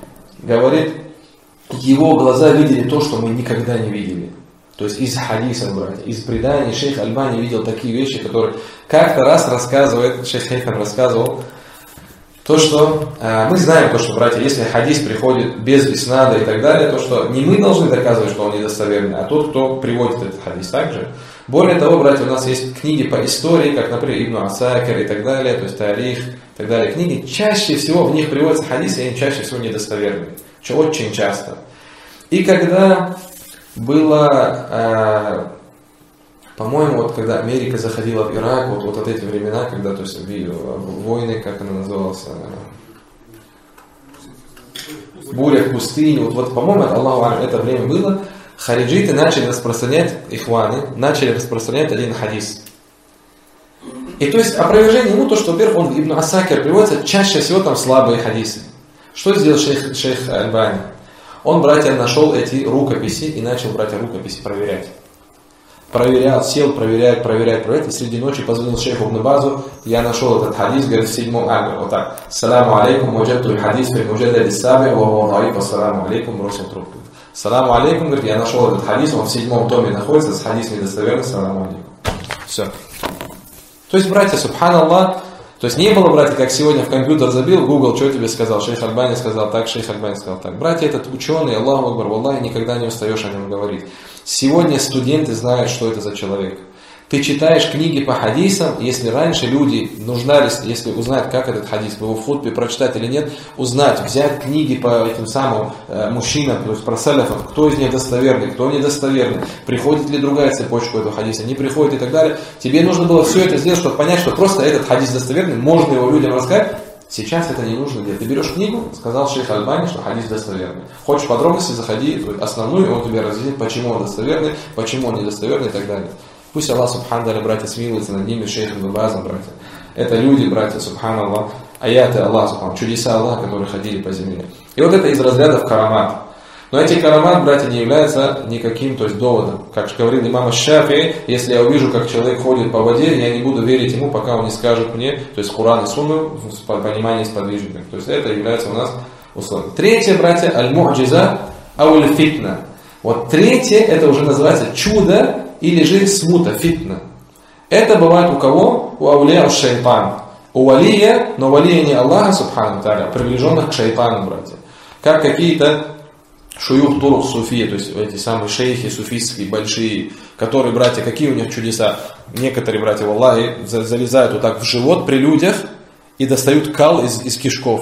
его глаза видели то, что мы никогда не видели. То есть из хадисов, братья, из преданий шейх Альбани видел такие вещи, которые как-то раз рассказывает, шейх Хейхан рассказывал, то, что мы знаем, то, что, братья, если хадис приходит без иснада и так далее, то, что не мы должны доказывать, что он недостоверный, а тот, кто приводит этот хадис также. Более того, братья, у нас есть книги по истории, как, например, Ибн Асакир и так далее, то есть Тарих и так далее. Книги, чаще всего в них приводятся хадисы, и они чаще всего недостоверные. Очень часто. И когда было... По-моему, вот когда Америка заходила в Ирак, вот эти времена, когда, то есть, войны, как она называлась, буря в пустыне, вот по-моему, Аллаху, это время было, хариджиты начали распространять, ихваны, начали распространять один хадис. И то есть опровержение ему, то, что, во-первых, он Ибн Асакир приводится, чаще всего там слабые хадисы. Что сделал шейх Альбани? Он, братья, нашел эти рукописи и начал, братья, рукописи проверять. Проверял, сел, проверяет, и среди ночи позвонил шейху Ибн Базу, я нашел этот хадис, говорит, в 7-м альбоме, вот так. Саламу алейкум, муджатту хадис, при муджаддади саби, ва даифа, саламу алейкум, бросил трубку. Саламу алейкум, говорит, я нашел этот хадис, он в 7-м томе находится, с хадис недостоверный, саламу алейкум. Все. То есть, братья, субханаллах, То есть не было, братья, как сегодня в компьютер забил, Google, что тебе сказал, шейх Альбани сказал так, шейх Альбани сказал так. Братья, этот ученый, Аллаху Акбар, валлахи, никогда не устаешь о нем говорить. Сегодня студенты знают, что это за человек. Ты читаешь книги по хадисам, если раньше люди нуждались, если узнать, как этот хадис, его в хутбе прочитать или нет, узнать, взять книги по этим самым мужчинам, то есть про салафов, кто из них достоверный, кто недостоверный, приходит ли другая цепочка этого хадиса, не приходит и так далее. Тебе нужно было все это сделать, чтобы понять, что просто этот хадис достоверный, можно его людям рассказать. Сейчас это не нужно делать. Ты берешь книгу, сказал шейх Альбани, что хадис достоверный. Хочешь подробности, заходи в основную, он тебе разъяснит, почему он достоверный, почему он недостоверный и так далее. Пусть Аллах, субханаллах, братья, смилуется над ними, шейхом и базом, братья. Это люди, братья, субханаллах, аяты Аллаха, субханаллах, чудеса Аллаха, которые ходили по земле. И вот это из разрядов карамат. Но эти карамат, братья, не являются никаким, то есть доводом. Как говорил имам Шафии, если я увижу, как человек ходит по воде, я не буду верить ему, пока он не скажет мне, то есть Куран и Сунну в понимании сподвижников. То есть это является у нас условием. Третье, братья, аль-му'джиза ауль-фитна. Вот третье, это уже называется чудо или же смута, фитна. Это бывает у кого? У аулия шайтан. У валия, но валия не Аллаха, субхану тааля, приближенных к шайтану, братья. Как какие-то шуюх турух суфии, то есть эти самые шейхи суфийские, большие, которые, братья, какие у них чудеса. Некоторые, братья, в Аллахе, залезают вот так в живот при людях и достают кал из кишков.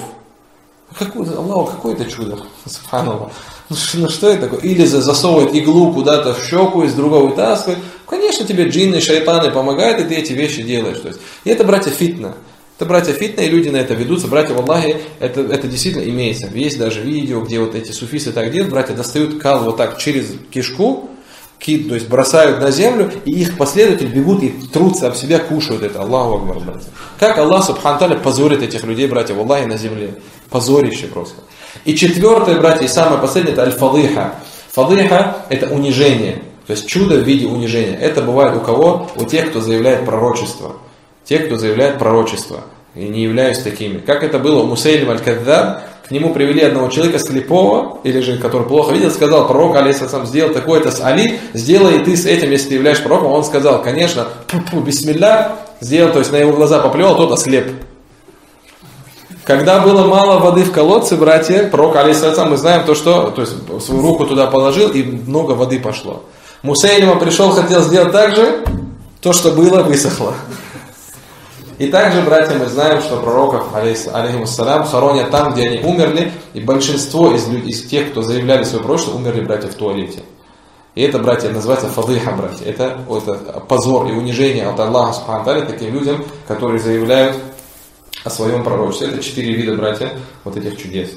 Аллах, какое это чудо, субханаллах. Ну что это такое? Или засовывает иглу куда-то в щеку, из другого вытаскивает. Конечно, тебе джинны, шайтаны помогают, и ты эти вещи делаешь. То есть, и это, братья, фитна. Это, братья, фитна, и люди на это ведутся. Братья, в Аллахе, это действительно имеется. Есть даже видео, где вот эти суфисты так делают. Братья достают кал вот так через кишку, то есть бросают на землю, и их последователи бегут и трутся об себя, кушают это. Аллаху Акбар, братья. Как Аллах, субхану тааля, позорит этих людей, братья, в Аллахе, на земле. Позорище просто. И четвертое, братья, и самое последнее, это аль-фадыха. Фадыха – это унижение. То есть чудо в виде унижения. Это бывает у кого? У тех, кто заявляет пророчество. Те, кто заявляет пророчество. И не являюсь такими. Как это было у Мусайлима аль-Каддаб. К нему привели одного человека слепого, или же который плохо видел, сказал, пророк, алейхиссалям, сделал такое-то с Али, сделай и ты с этим, если ты являешься пророком. Он сказал, конечно, бисмилля, сделал, то есть на его глаза поплевал, тот ослеп. Когда было мало воды в колодце, братья, пророк, алейхиссалям, мы знаем то, что, то есть свою руку туда положил, и много воды пошло. Мусайлима пришел, хотел сделать так же, то, что было, высохло. И также, братья, мы знаем, что пророков, алейхиссалям, хоронят там, где они умерли, и большинство из тех, кто заявляли свое пророчество, умерли, братья, в туалете. И это, братья, называется фадыха, братья. Это позор и унижение от Аллаха, субхану тааля, таким людям, которые заявляют о своем пророчестве. Это 4 вида, братья, вот этих чудес.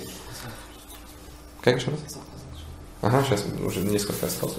Как еще раз? Ага, сейчас уже несколько осталось.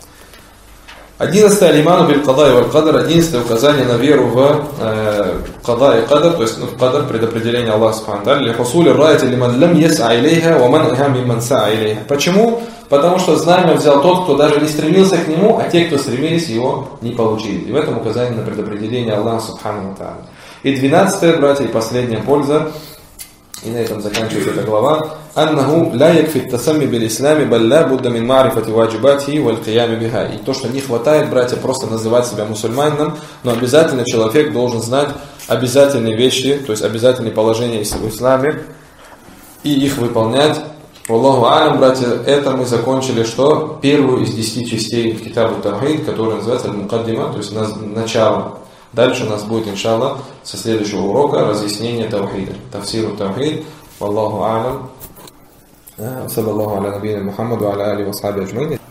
11 алиману биль када и валь кадар. 11 указание на веру в када и кадар, то есть в кадар, предопределение Аллаха субхану тааля. Лихусули райти лиман лам яс'a илейха ва ман иха мимман са'a илейха. Почему? Потому что знамя взял тот, кто даже не стремился к нему, а те, кто стремились, его не получили. И в этом указание на предопределение Аллаха субхану тааля. И 12, братья, и последняя польза, и на этом заканчивается эта глава. «Аннаху ла якфит тасамми бил ислами, балла будда мин ма'рифати ваджибати валь киями биха». И то, что не хватает, братья, просто называть себя мусульманином, но обязательно человек должен знать обязательные вещи, то есть обязательные положения в исламе, и их выполнять. Аллаху алям, братья, это мы закончили, что? Первую из 10 частей китабу Тавхид, которая называется аль-Мукаддима, то есть начало. Дальше у нас будет, иншаллах, со следующего урока разъяснение Тавхида. Тафсиру Тавхид. Валлаху алям. Саллаллаху аля набийна Мухаммаду аля али ва асхаби аджмаин.